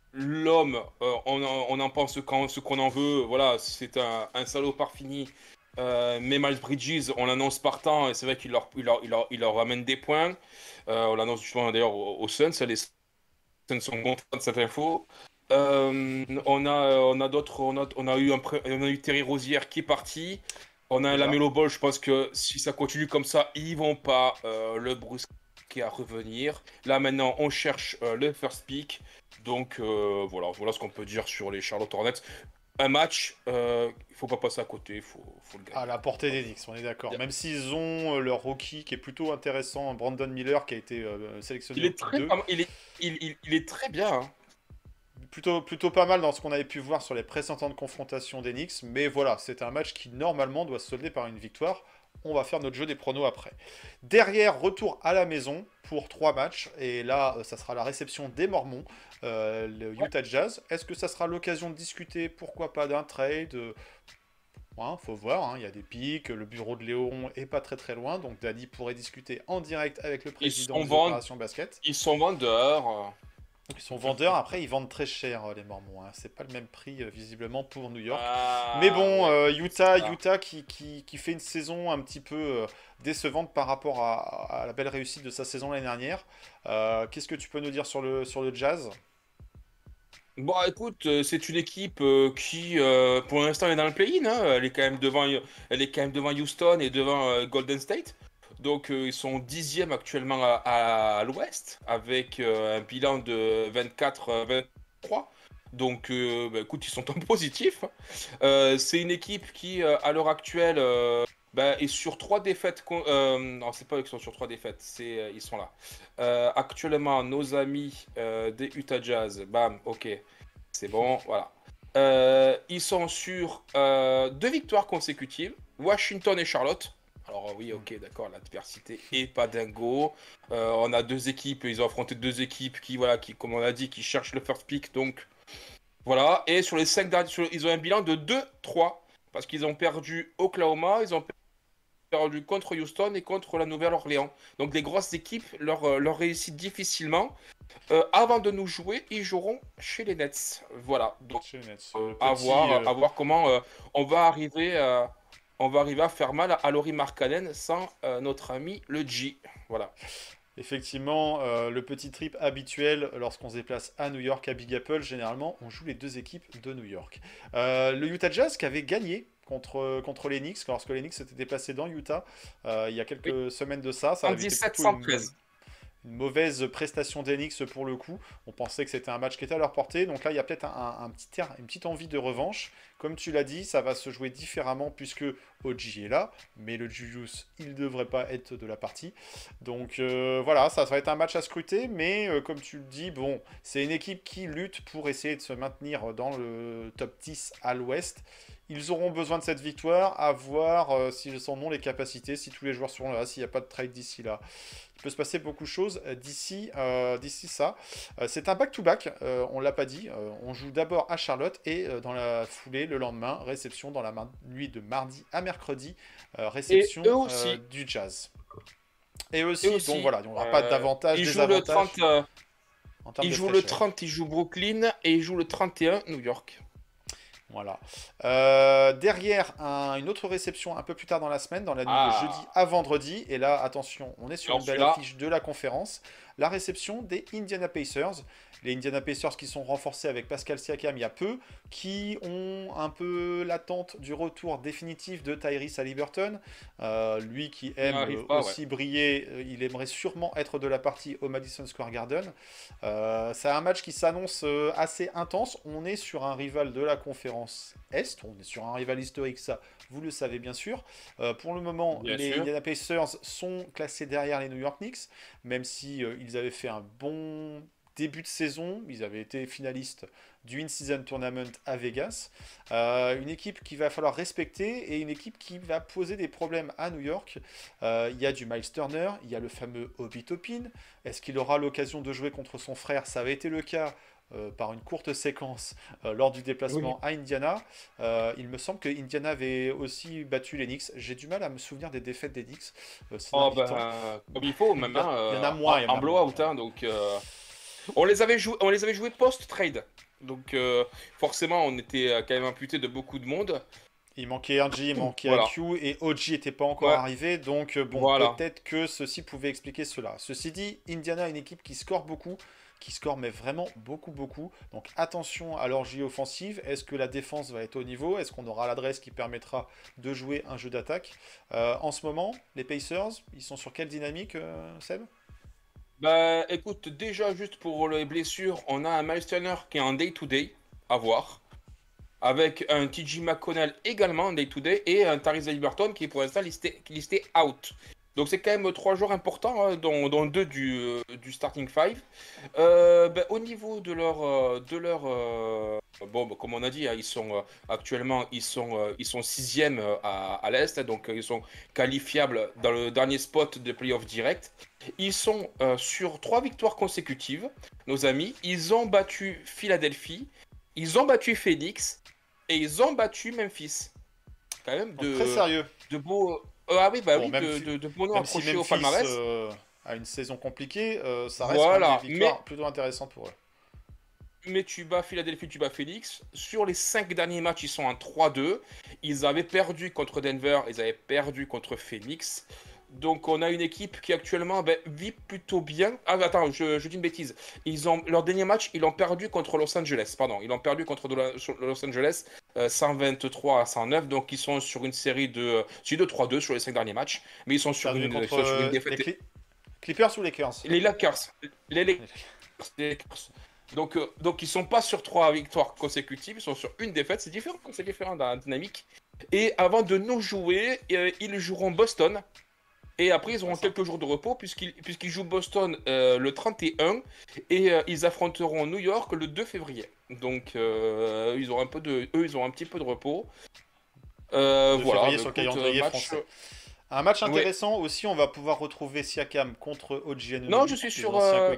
L'homme, on en pense ce qu'on en veut. Voilà, c'est un salopard fini Mais Miles Bridges, on l'annonce partant et c'est vrai qu'il leur ramène des points. On l'annonce justement d'ailleurs aux Suns. Les Suns sont contents de cette info. On a d'autres. On a eu Terry Rozier qui est parti. On a un Lamelo Ball. Je pense que si ça continue comme ça, ils vont pas le brusquer à revenir. Là maintenant, on cherche le first pick. Donc voilà ce qu'on peut dire sur les Charlotte Hornets. Un match, il faut pas passer à côté, il faut le gagner. À la portée des Knicks, on est d'accord. Même s'ils ont leur rookie qui est plutôt intéressant, Brandon Miller, qui a été sélectionné il est très bien. Hein. Plutôt pas mal dans ce qu'on avait pu voir sur les précédentes confrontations des Knicks. Mais voilà, c'est un match qui normalement doit se solder par une victoire. On va faire notre jeu des pronos après. Derrière, retour à la maison pour 3 matchs. Et là, ça sera la réception des Mormons, le Utah Jazz. Est-ce que ça sera l'occasion de discuter, pourquoi pas, d'un trade? Faut voir, il y a des pics, le bureau de Léon est pas très très loin. Donc Dani pourrait discuter en direct avec le président de l'opération basket. Ils sont vendeurs. Ils sont vendeurs, après ils vendent très cher les Mormons, c'est pas le même prix visiblement pour New York. Mais bon, Utah qui fait une saison un petit peu décevante par rapport à la belle réussite de sa saison l'année dernière. Qu'est-ce que tu peux nous dire sur le Jazz? Bon, écoute, c'est une équipe qui, pour l'instant, est dans le play-in. Hein. Elle est quand même devant Houston et devant Golden State. Donc ils sont 10e actuellement à l'ouest avec un bilan de 24-23. Donc écoute, ils sont en positif. C'est une équipe qui, à l'heure actuelle, est sur 3 défaites. Non, c'est pas eux qui sont sur 3 défaites, ils sont là. Actuellement, nos amis des Utah Jazz, bam, ok, c'est bon, voilà. Ils sont sur 2 victoires consécutives, Washington et Charlotte. Alors oui, ok, d'accord, l'adversité est pas dingo. On a 2 équipes, ils ont affronté 2 équipes qui, comme on a dit, qui cherchent le first pick. Donc voilà. Et sur les 5 derniers, ils ont un bilan de 2-3 parce qu'ils ont perdu Oklahoma, ils ont perdu contre Houston et contre la Nouvelle-Orléans. Donc les grosses équipes leur réussissent difficilement. Avant de nous jouer, ils joueront chez les Nets. Voilà. Donc chez les Nets. À voir comment on va arriver à faire mal à Lauri Markkanen sans notre ami le G. Voilà. Effectivement, le petit trip habituel lorsqu'on se déplace à New York, à Big Apple, généralement, on joue les 2 équipes de New York. Le Utah Jazz qui avait gagné contre les Knicks, lorsque les Knicks s'étaient déplacés dans Utah, il y a quelques semaines de ça. Ça avait été plutôt une mauvaise prestation des Knicks pour le coup. On pensait que c'était un match qui était à leur portée. Donc là, il y a peut-être une petite envie de revanche. Comme tu l'as dit, ça va se jouer différemment puisque OG est là. Mais le Julius, il ne devrait pas être de la partie. Donc voilà, ça va être un match à scruter. Mais comme tu le dis, bon, c'est une équipe qui lutte pour essayer de se maintenir dans le top 10 à l'ouest. Ils auront besoin de cette victoire, à voir s'ils en ont les capacités, si tous les joueurs seront là, s'il n'y a pas de trade d'ici là. Il peut se passer beaucoup de choses d'ici ça. C'est un back-to-back, on ne l'a pas dit. On joue d'abord à Charlotte et dans la foulée, le lendemain, réception dans la nuit de mardi à mercredi, réception du Jazz. Et aussi, bon voilà, il n'y aura pas d'avantage, désavantage. Ils jouent le 30, ils jouent Brooklyn et ils jouent le 31, New York. Voilà. Derrière, une autre réception un peu plus tard dans la semaine, dans la nuit de jeudi à vendredi. Et là, attention, on est sur une belle affiche de la conférence. La réception des Indiana Pacers. Les Indiana Pacers qui sont renforcés avec Pascal Siakam il y a peu, qui ont un peu l'attente du retour définitif de Tyrese Haliburton. Lui qui aime briller, il aimerait sûrement être de la partie au Madison Square Garden. C'est un match qui s'annonce assez intense. On est sur un rival de la conférence Est, on est sur un rival historique, ça vous le savez bien sûr. Pour le moment, les Indiana Pacers sont classés derrière les New York Knicks, même si ils avaient fait un bon début de saison, ils avaient été finalistes du In-Season Tournament à Vegas. Une équipe qu'il va falloir respecter et une équipe qui va poser des problèmes à New York. Il y a du Miles Turner, il y a le fameux Obi Toppin. Est-ce qu'il aura l'occasion de jouer contre son frère? Ça avait été le cas par une courte séquence lors du déplacement à Indiana. Il me semble que Indiana avait aussi battu les Knicks. J'ai du mal à me souvenir des défaites des Knicks. Comme il faut, même il y en a moins. En blowout, donc... On les avait joués post-trade. Donc forcément, on était quand même imputé de beaucoup de monde. Il manquait RG, il manquait Voilà. IQ et OG n'était pas encore Ouais. arrivé, donc bon, Voilà. peut-être que ceci pouvait expliquer cela. Ceci dit, Indiana est une équipe qui score beaucoup, qui score mais vraiment beaucoup, beaucoup. Donc attention à l'orgie offensive. Est-ce que la défense va être au niveau? Est-ce qu'on aura l'adresse qui permettra de jouer un jeu d'attaque? En ce moment, les Pacers, ils sont sur quelle dynamique, Seb? Bah, écoute, déjà, juste pour les blessures, on a un Miles Turner qui est en day-to-day à voir. Avec un TJ McConnell également en day-to-day et un Tyrese Haliburton qui est pour l'instant listé out. Donc c'est quand même 3 joueurs importants, hein, dont 2 du starting 5. Au niveau de leur bon, bah, comme on a dit, hein, ils sont actuellement ils sont 6e à l'Est, donc ils sont qualifiables dans le dernier spot de playoff direct. Ils sont sur 3 victoires consécutives, nos amis. Ils ont battu Philadelphie, ils ont battu Phoenix et ils ont battu Memphis. Quand même Donc, très sérieux. de beaux. Ah oui, bah Bon, oui, de beaux noms même si accrochés au Memphis palmarès. a une saison compliquée, ça reste quand même Voilà, des victoires plutôt intéressantes pour eux. mais tu bats Philadelphie, tu bats Phoenix. Sur les 5 derniers matchs, ils sont en 3-2. Ils avaient perdu contre Denver, ils avaient perdu contre Phoenix. Donc on a une équipe qui actuellement vit plutôt bien. Ah attends, je dis une bêtise. Leur dernier match, ils l'ont perdu contre Los Angeles. Pardon, ils l'ont perdu contre Los Angeles 123-109. Donc ils sont sur une série de 3-2 sur les 5 derniers matchs. Mais ils sont sur Perdu une, contre sur une les défaite. Clippers ou les Lakers? Les Lakers. Les Lakers. Donc ils sont pas sur 3 victoires consécutives, ils sont sur une défaite, c'est différent dans la dynamique. Et avant de nous jouer, ils joueront Boston. Et après, ils auront quelques jours de repos puisqu'ils jouent Boston le 31 et ils affronteront New York le 2 février. Donc ils auront un petit peu de repos. Voilà, sur le calendrier français. Un match intéressant aussi, on va pouvoir retrouver Siakam contre OG Anunoby. Non, je suis sur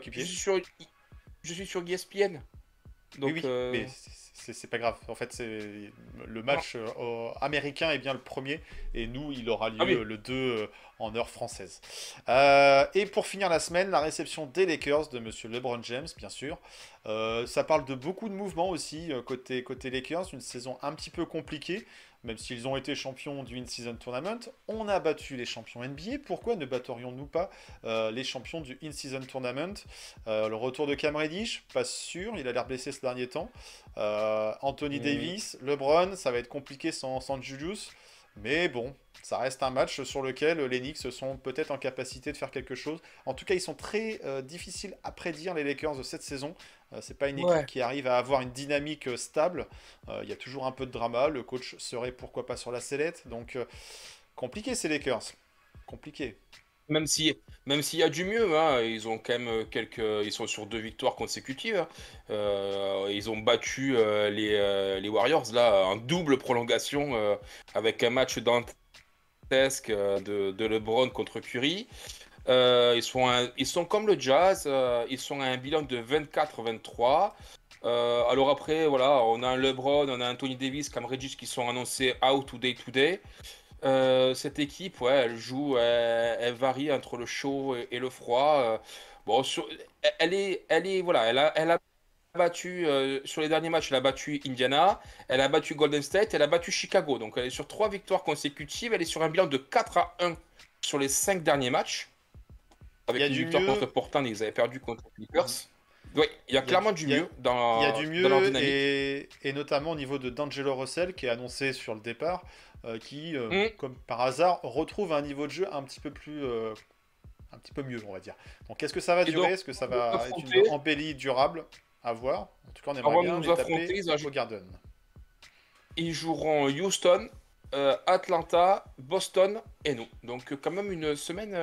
ESPN. Donc, oui, mais c'est pas grave. En fait, le match américain est bien le premier et nous, il aura lieu le 2 en heure française. Et pour finir la semaine, la réception des Lakers de Monsieur LeBron James, bien sûr. Ça parle de beaucoup de mouvements aussi côté Lakers, une saison un petit peu compliquée. Même s'ils ont été champions du In-Season Tournament, on a battu les champions NBA. Pourquoi ne batterions-nous pas les champions du In-Season Tournament? Le retour de Cam Reddish, pas sûr, il a l'air blessé ce dernier temps. Anthony Davis, LeBron, ça va être compliqué sans Julius. Mais bon, ça reste un match sur lequel les Knicks sont peut-être en capacité de faire quelque chose. En tout cas, ils sont très difficiles à prédire, les Lakers de cette saison. C'est pas une équipe qui arrive à avoir une dynamique stable. Il y a toujours un peu de drama. Le coach serait pourquoi pas sur la sellette. Donc, compliqué ces Lakers. Compliqué. Même s'il y a du mieux, hein, ils ont quand même ils sont sur 2 victoires consécutives. Ils ont battu les Warriors là en double prolongation avec un match dantesque de LeBron contre Curry. Ils sont comme le Jazz, ils sont à un bilan de 24-23. Alors après, voilà, on a un LeBron, on a Anthony Davis, Cam Reddish qui sont annoncés out today. Cette équipe, elle joue, elle varie entre le chaud et le froid. Bon, voilà, elle a battu sur les derniers matchs, elle a battu Indiana, elle a battu Golden State, elle a battu Chicago. Donc elle est sur 3 victoires consécutives, elle est sur un bilan de 4-1 sur les 5 derniers matchs. Avec une victoire contre Portland, ils avaient perdu contre les Clippers. Oui, il y a clairement du mieux dans Il y a du mieux dans leur dynamique. et notamment au niveau de D'Angelo Russell qui est annoncé sur le départ, qui, comme par hasard, retrouve un niveau de jeu un petit peu mieux, on va dire. Donc est-ce que ça va durer? Est-ce que ça va être une embellie durable? À voir. En tout cas, on aimerait bien les taper au Garden. Ils joueront Houston, Atlanta, Boston et nous. Donc quand même une semaine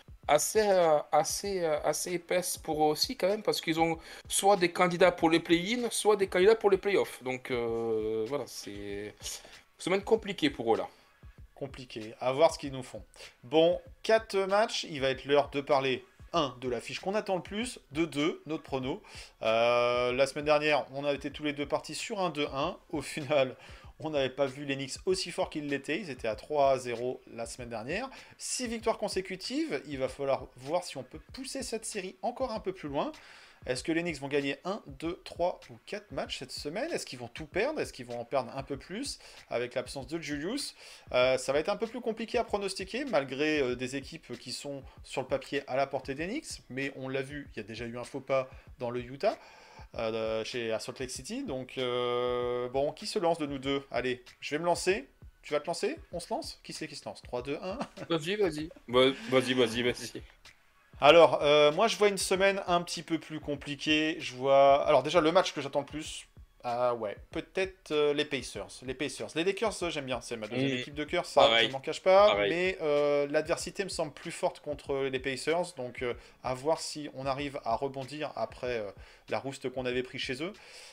assez épaisse pour eux aussi quand même, parce qu'ils ont soit des candidats pour les play-in, soit des candidats pour les play-offs. Donc voilà, c'est une semaine compliquée pour eux là. Compliqué, à voir ce qu'ils nous font. Bon, 4 matchs, il va être l'heure de parler, 1, de l'affiche qu'on attend le plus, de 2, notre prono. La semaine dernière, on a été tous les deux partis sur un 2-1. Au final, on n'avait pas vu les Knicks aussi forts qu'ils l'étaient. Ils étaient à 3-0 la semaine dernière. 6 victoires consécutives. Il va falloir voir si on peut pousser cette série encore un peu plus loin. Est-ce que les Knicks vont gagner 1, 2, 3 ou 4 matchs cette semaine? Est-ce qu'ils vont tout perdre? Est-ce qu'ils vont en perdre un peu plus avec l'absence de Julius? Ça va être un peu plus compliqué à pronostiquer, malgré des équipes qui sont sur le papier à la portée des Knicks. Mais on l'a vu, il y a déjà eu un faux pas dans le Utah, à Salt Lake City. Donc, bon, qui se lance de nous deux? Allez, je vais me lancer. Tu vas te lancer? On se lance? Qui c'est qui se lance? 3, 2, 1. Vas-y. Vas-y. Alors, moi je vois une semaine un petit peu plus compliquée. Je vois. Alors, déjà, le match que j'attends le plus. Ah ouais, peut-être les Pacers. Les Pacers. Les Lakers, j'aime bien. C'est ma deuxième équipe de cœur, ça, Pareil. je m'en cache pas. Pareil. Mais l'adversité me semble plus forte contre les Pacers. Donc, à voir si on arrive à rebondir après la rouste qu'on avait pris chez eux.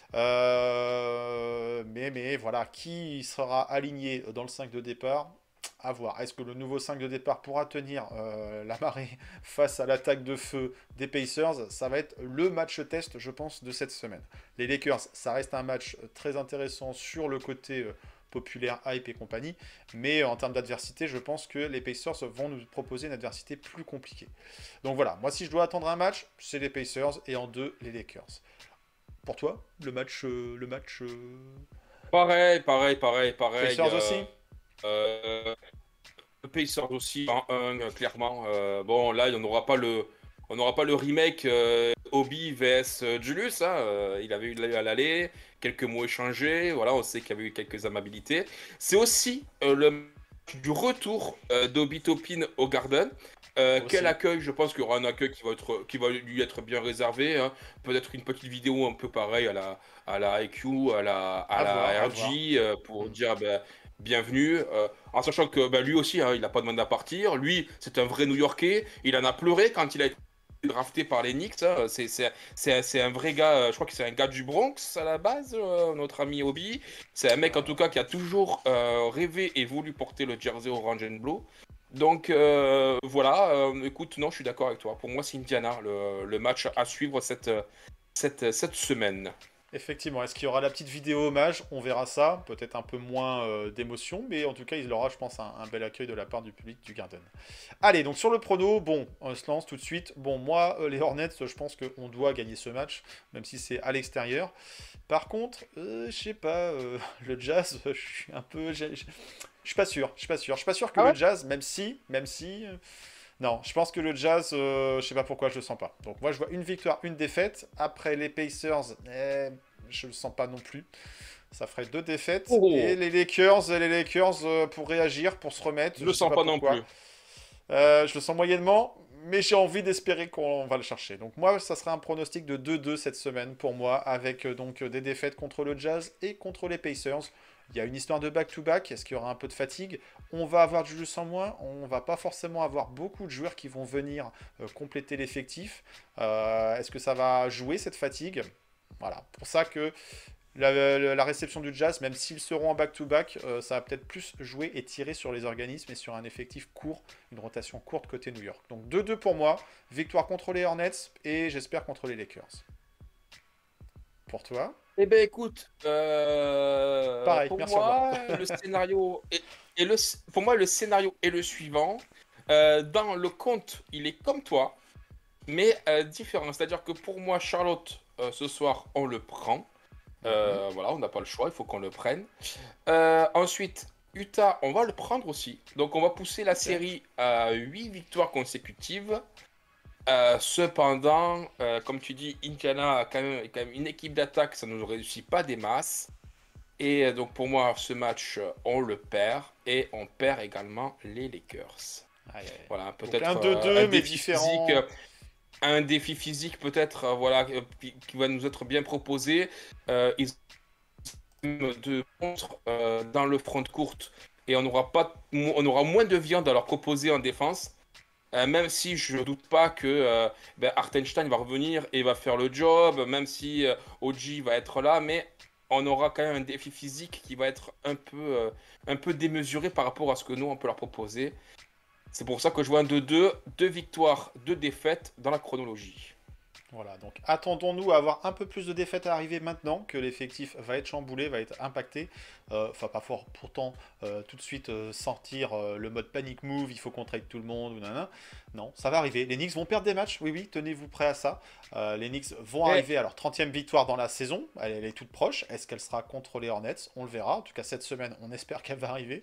Mais voilà, qui sera aligné dans le 5 de départ? À voir. Est-ce que le nouveau 5 de départ pourra tenir la marée face à l'attaque de feu des Pacers? Ça va être le match test, je pense, de cette semaine. Les Lakers, ça reste un match très intéressant sur le côté populaire, hype et compagnie. Mais en termes d'adversité, je pense que les Pacers vont nous proposer une adversité plus compliquée. Donc voilà, moi si je dois attendre un match, c'est les Pacers et en 2, les Lakers. Pour toi, le match... Pareil. Pacers aussi Le Pacers aussi en 1, clairement. Bon, là, on n'aura pas le remake Obi vs Julius. Hein. Il avait eu à l'aller, quelques mots échangés. Voilà, on sait qu'il y avait eu quelques amabilités. C'est aussi le match du retour d'Obi Toppin au Garden. Quel accueil? Je pense qu'il y aura un accueil qui va lui être bien réservé. Hein. Peut-être une petite vidéo un peu pareille à la IQ, à la RG, pour dire bienvenue. En sachant que lui aussi, hein, il n'a pas demandé à partir. Lui, c'est un vrai New-Yorkais. Il en a pleuré quand il a été drafté par les Knicks. Hein. C'est un vrai gars. Je crois que c'est un gars du Bronx à la base, notre ami Obi. C'est un mec en tout cas qui a toujours rêvé et voulu porter le jersey orange and blue. Donc voilà, écoute, non, je suis d'accord avec toi. Pour moi, c'est Indiana, le match à suivre cette semaine. Effectivement, est-ce qu'il y aura la petite vidéo hommage? On verra ça, peut-être un peu moins d'émotion, mais en tout cas, il aura, je pense, un bel accueil de la part du public du Garden. Allez, donc sur le prono, bon, on se lance tout de suite. Bon, moi, les Hornets, je pense qu'on doit gagner ce match, même si c'est à l'extérieur. Par contre, je sais pas, le Jazz, je suis un peu... Je suis pas sûr, je suis pas sûr que le Jazz, même si... Non, je pense que le Jazz, je sais pas pourquoi je le sens pas. Donc moi je vois une victoire, une défaite. Après les Pacers, je le sens pas non plus. Ça ferait 2 défaites. Et les Lakers, pour réagir, pour se remettre. Je le sens pas non plus. Je le sens moyennement, mais j'ai envie d'espérer qu'on va le chercher. Donc moi, ça serait un pronostic de 2-2 cette semaine pour moi, avec donc des défaites contre le Jazz et contre les Pacers. Il y a une histoire de back-to-back. Est-ce qu'il y aura un peu de fatigue? On va avoir Julius en moins. On va pas forcément avoir beaucoup de joueurs qui vont venir compléter l'effectif. Est-ce que ça va jouer cette fatigue? Voilà. Pour ça que la réception du Jazz, même s'ils seront en back-to-back, ça va peut-être plus jouer et tirer sur les organismes et sur un effectif court, une rotation courte côté New York. Donc 2-2 pour moi. Victoire contre les Hornets et j'espère contre les Lakers. Pour toi? Eh ben écoute, pareil, pour merci moi, le scénario pour moi, le scénario est le suivant. Dans le compte, il est comme toi, mais différent. C'est-à-dire que pour moi, Charlotte, ce soir, on le prend. Voilà, on n'a pas le choix, il faut qu'on le prenne. Ensuite, Utah, on va le prendre aussi. Donc on va pousser la série à 8 victoires consécutives. Cependant, comme tu dis, Indiana a quand même une équipe d'attaque, ça ne nous réussit pas des masses. Et donc pour moi, ce match, on le perd. Et on perd également les Lakers. Voilà, peut-être un 2-2, mais différent. Un défi physique peut-être, voilà, qui va nous être bien proposé. Ils de contre dans le front court. Et on aura moins de viande à leur proposer en défense. Même si je ne doute pas que Hartenstein va revenir et va faire le job, même si OG va être là, mais on aura quand même un défi physique qui va être un peu démesuré par rapport à ce que nous, on peut leur proposer. C'est pour ça que je vois un 2-2, 2 victoires, 2 défaites dans la chronologie. Voilà, donc attendons-nous à avoir un peu plus de défaites à arriver maintenant que l'effectif va être chamboulé, va être impacté. Enfin, pas fort, pourtant, tout de suite sortir le mode panic move, il faut qu'on trade tout le monde, ou nanana. Non, ça va arriver. Les Knicks vont perdre des matchs, oui, oui, tenez-vous prêts à ça. Les Knicks vont arriver à leur 30e victoire dans la saison, elle est toute proche. Est-ce qu'elle sera contre les Hornets? On le verra. En tout cas, cette semaine, on espère qu'elle va arriver.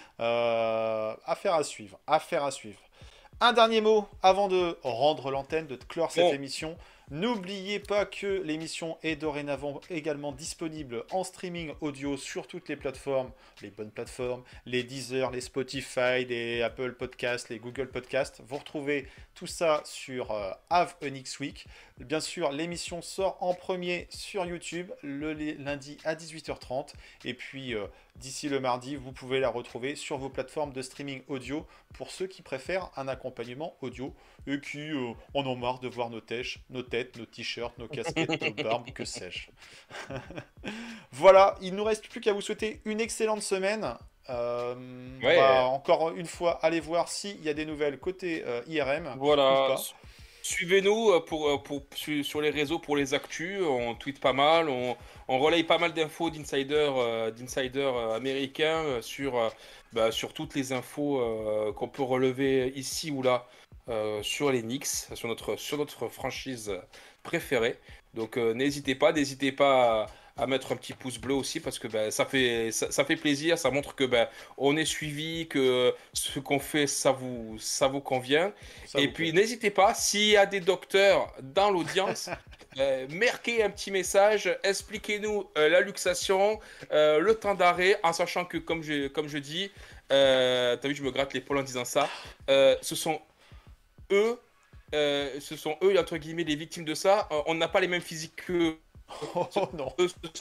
Affaire à suivre, affaire à suivre. Un dernier mot avant de rendre l'antenne, de clore cette émission. N'oubliez pas que l'émission est dorénavant également disponible en streaming audio sur toutes les plateformes, les bonnes plateformes, les Deezer, les Spotify, les Apple Podcasts, les Google Podcasts. Vous retrouvez tout ça sur Have a Knicks Week. Bien sûr, l'émission sort en premier sur YouTube le lundi à 18h30. Et puis, d'ici le mardi, vous pouvez la retrouver sur vos plateformes de streaming audio pour ceux qui préfèrent un accompagnement audio et qui en ont marre de voir nos têtes, nos t-shirts, nos casquettes, nos barbes, que sais-je. Voilà, il ne nous reste plus qu'à vous souhaiter une excellente semaine. On va encore une fois aller voir s'il y a des nouvelles côté IRM. Voilà. Suivez-nous sur les réseaux pour les actus. On tweet pas mal, on relaye pas mal d'infos d'insiders américains sur toutes les infos qu'on peut relever ici ou là sur les Knicks, sur notre franchise préférée. Donc n'hésitez pas à mettre un petit pouce bleu aussi parce que ça fait plaisir, ça montre que on est suivi, que ce qu'on fait ça vous convient. Et puis n'hésitez pas, s'il y a des docteurs dans l'audience, marquez un petit message, expliquez-nous la luxation, le temps d'arrêt, en sachant que comme je dis, t'as vu, je me gratte l'épaule en disant ça, ce sont eux, entre guillemets, les victimes de ça. On n'a pas les mêmes physiques que Oh non.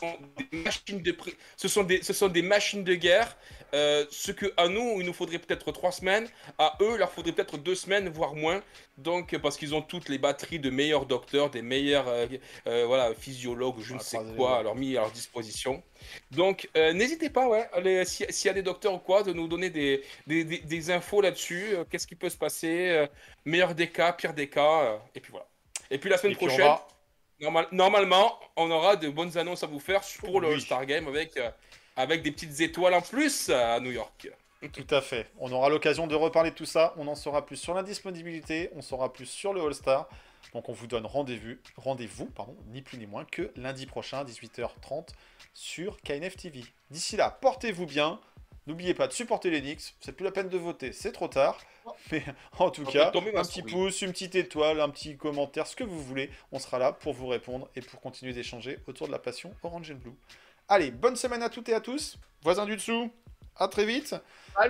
Ce sont des machines de guerre. Ce que à nous, il nous faudrait peut-être 3 semaines, à eux, il leur faudrait peut-être 2 semaines, voire moins. Donc, parce qu'ils ont toutes les batteries de meilleurs docteurs, des meilleurs physiologues, je ne sais quoi, mis à leur disposition. Donc, n'hésitez pas, s'il y a des docteurs ou quoi, de nous donner des infos là-dessus. Qu'est-ce qui peut se passer, meilleur des cas, pire des cas, et puis voilà. Et puis la semaine prochaine. Normalement, on aura de bonnes annonces à vous faire pour le All-Star Game avec des petites étoiles en plus à New York. Tout à fait. On aura l'occasion de reparler de tout ça. On en saura plus sur la disponibilité, on saura plus sur le All-Star. Donc on vous donne rendez-vous, ni plus ni moins que lundi prochain, 18h30, sur KNF TV. D'ici là, portez-vous bien. N'oubliez pas de supporter les Knicks. C'est plus la peine de voter, c'est trop tard. Mais en tout cas, un petit pouce, une petite étoile, un petit commentaire, ce que vous voulez. On sera là pour vous répondre et pour continuer d'échanger autour de la passion Orange and Blue. Allez, bonne semaine à toutes et à tous. Voisins du dessous, à très vite.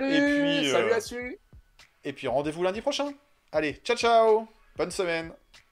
Salut, salut là-dessus. Et puis rendez-vous lundi prochain. Allez, ciao ciao. Bonne semaine.